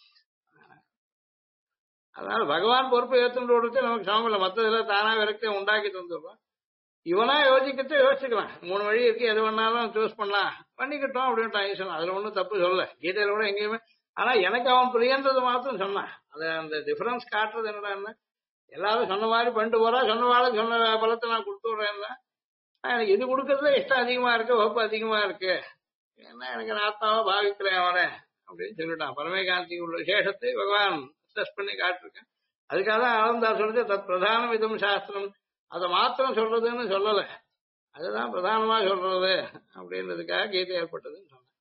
அதனால பகவான் பொறுப்பு ஏற்றுட்டு விடுறது நமக்கு சமம் இல்லை. மற்றதுல தானா விரக்தியை உண்டாக்கி தந்துடுவான். இவனா யோசிக்கிட்டு யோசிச்சுக்கலாம். 3 வழி இருக்கு, எது வேணாலும் சூஸ் பண்ணலாம், பண்ணிக்கிட்டோம் அப்படின்ட்டு ஈஸ்வரன். அதுல ஒன்றும் தப்பு சொல்ல, கீதையில கூட எங்கேயுமே. ஆனா எனக்கு அவன் பிரியன்றது மாத்திரம் சொன்னான். அது அந்த டிஃபரன்ஸ் காட்டுறது என்னடான்னு, எல்லாரும் சொன்ன மாதிரி பண்ணிட்டு போறா, சொன்னவாளும் சொன்ன பலத்தை நான் கொடுத்து விடுறேன்னா எனக்கு இது கொடுக்கறதுல இஷ்டம் அதிகமா இருக்கு, வகுப்பு அதிகமா இருக்கு, ஏன்னா எனக்கு நான் ஆத்மாவா பாவிக்கிறேன் அவனை அப்படின்னு சொல்லிட்டான். பரமேகாந்தி உள்ள விசேஷத்தை பகவான் ஸ்ட்ரெஸ் பண்ணி காட்டிருக்கேன். அதுக்காக தான் ஆனந்தார் சொல்றது தத் பிரதானம் இதும் சாஸ்திரம், அதை மாத்திரம் சொல்றதுன்னு சொல்லல, அதுதான் பிரதானமா சொல்றது அப்படின்றதுக்காக கீதை ஏற்பட்டதுன்னு சொன்னேன்.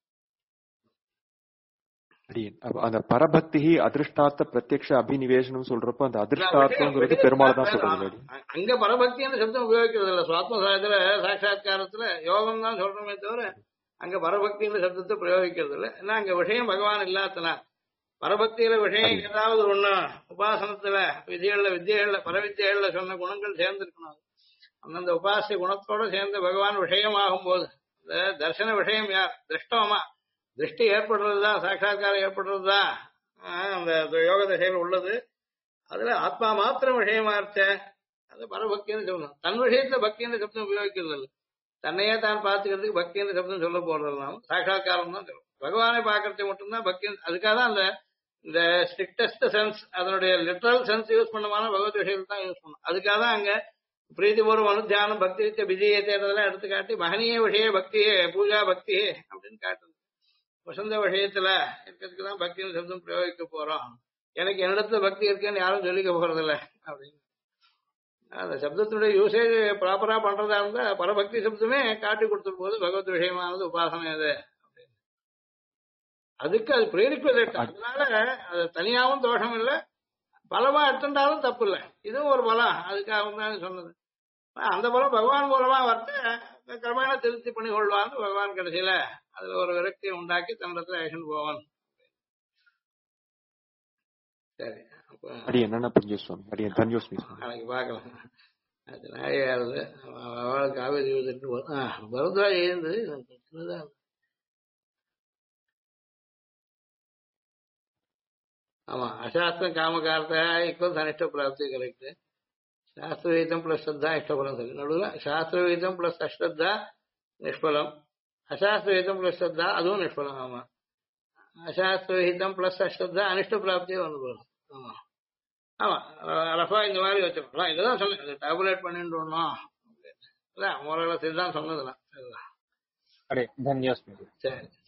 அந்த பரபக்தி அதிருஷ்டார்த்த பிரத்யக்ஷ அபிநிவேசனம் சொல்றப்போ அந்த அதிருஷ்டார்த்தம்ங்கிறது பெருமாள் தான் சொல்றது. அங்க பரபக்தின்னு சப்தம் உபயோகிக்கிறது இல்ல, சுவாத்ம சாட்சாத்காரத்துல யோகம் தான் சொல்றோமே தவிர அங்க பரபக்தின்ற சப்தத்தை பிரயோகிக்கிறது இல்ல. ஏன்னா அங்க விஷயம் பகவான் இல்லாதனா, பரபக்தியில விஷயம் ஏதாவது ஒண்ணு உபாசனத்துல வித்தியகள்ல பரவித்தியகள்ல சொன்ன குணங்கள் சேர்ந்திருக்கணும். அந்தந்த உபாசிய குணத்தோட சேர்ந்த பகவான் விஷயமாகும் போது இந்த தர்சன விஷயம் யார் திருஷ்டமா, திருஷ்டி ஏற்படுறதுதான் சாட்சாத்காரம் ஏற்படுறதுதான் அந்த யோக திசையில உள்ளது. அதுல ஆத்மா மாத்திரம் விஷயமா இருச்ச அது பரபக்தின்னு சொல்லணும். தன் விஷயத்துல பக்தின்னு சப்தம் உபயோகிக்கிறது இல்லை, தன்னையே தான் பார்த்துக்கிறதுக்கு பக்தின்னு சப்தம் சொல்ல போடுறதுனால சாட்சாத்காரம் தான் சொல்லணும். பகவானை பார்க்கறது மட்டும்தான் பக்தி. அதுக்காக தான் அந்த இந்த ஸ்ட்ரிக்டஸ்ட் சென்ஸ் அதனுடைய லிட்டரல் சென்ஸ் யூஸ் பண்ணமான பகவத் விஷயத்துல தான் யூஸ் பண்ணணும். அதுக்காக தான் அங்க பிரீதிபூர்வம் அனுத்தியானம் பக்தி விஜயத்தேதெல்லாம் எடுத்து காட்டி மகனீய விஷய பக்தியே பூஜா பக்தியே அப்படின்னு காட்டுது. வசந்த விஷயத்துல இருக்கிறதுக்கு தான் பக்தின்னு சப்தம் பிரயோகிக்க போறோம். எனக்கு என்னிடத்துல பக்தி இருக்குன்னு யாரும் சொல்லிக்க போறது இல்லை அப்படின்னு அந்த சப்தத்தினுடைய யூசேஜ் ப்ராப்பரா பண்றதா இருந்தா பரபக்தி சப்தமே காட்டி கொடுத்துட்டு போது பகவத் விஷயமானது உபாசனை அது அப்படின்னு அதுக்கு அது பிரேரிப்பது. அதனால அது தனியாவும் தோஷம் இல்லை, பலமா எடுத்துட்டாலும் தப்பு இல்லை, இதுவும் ஒரு பலம். அதுக்காக தான் சொன்னது. அந்த பலம் பகவான் மூலமா வரட்டு கிரமேண திருப்தி பண்ணி கொள்வான்னு பகவான் கடைசியில அதுல ஒரு விரக்தியை உண்டாக்கி தன்னிடத்துல ஆக்ஷன் போவான். சரி, நாளைக்கு பாக்கலாம். அது நாயாருது அவளுக்கு காவேரி பரத்வாஜ் எழுந்தது பிரச்சனைதான். ஆமா, அசாஸ்திரம் காமகார்த்தா ஈக்குவல் அனிஷ்ட பிராப்தி கரெக்ட். சாஸ்திரவிகிதம் பிளஸ் ஸ்ரத்தா இஷ்டபலம் சொல்லி நடுவில் சாஸ்திரவிகிதம் பிளஸ் அஸ்ரத்தா நிஷ்பலம், அசாஸ்திரவிகிதம் பிளஸ் ஸ்ரத்தா அதுவும் நிஷ்பலம். ஆமா, அசாஸ்திரவிகிதம் பிளஸ் அஸ்ரத்தா அனிஷ்ட பிராப்தியே வந்து போகும். ஆமா ஆமா, ரஃபா இந்த மாதிரி வச்சிருக்கலாம். இதுதான் சொன்னேன், டேபுலேட் பண்ணிட்டுணும் இல்லை, மோரல இதுதான் சொன்னதுலாம். சரி.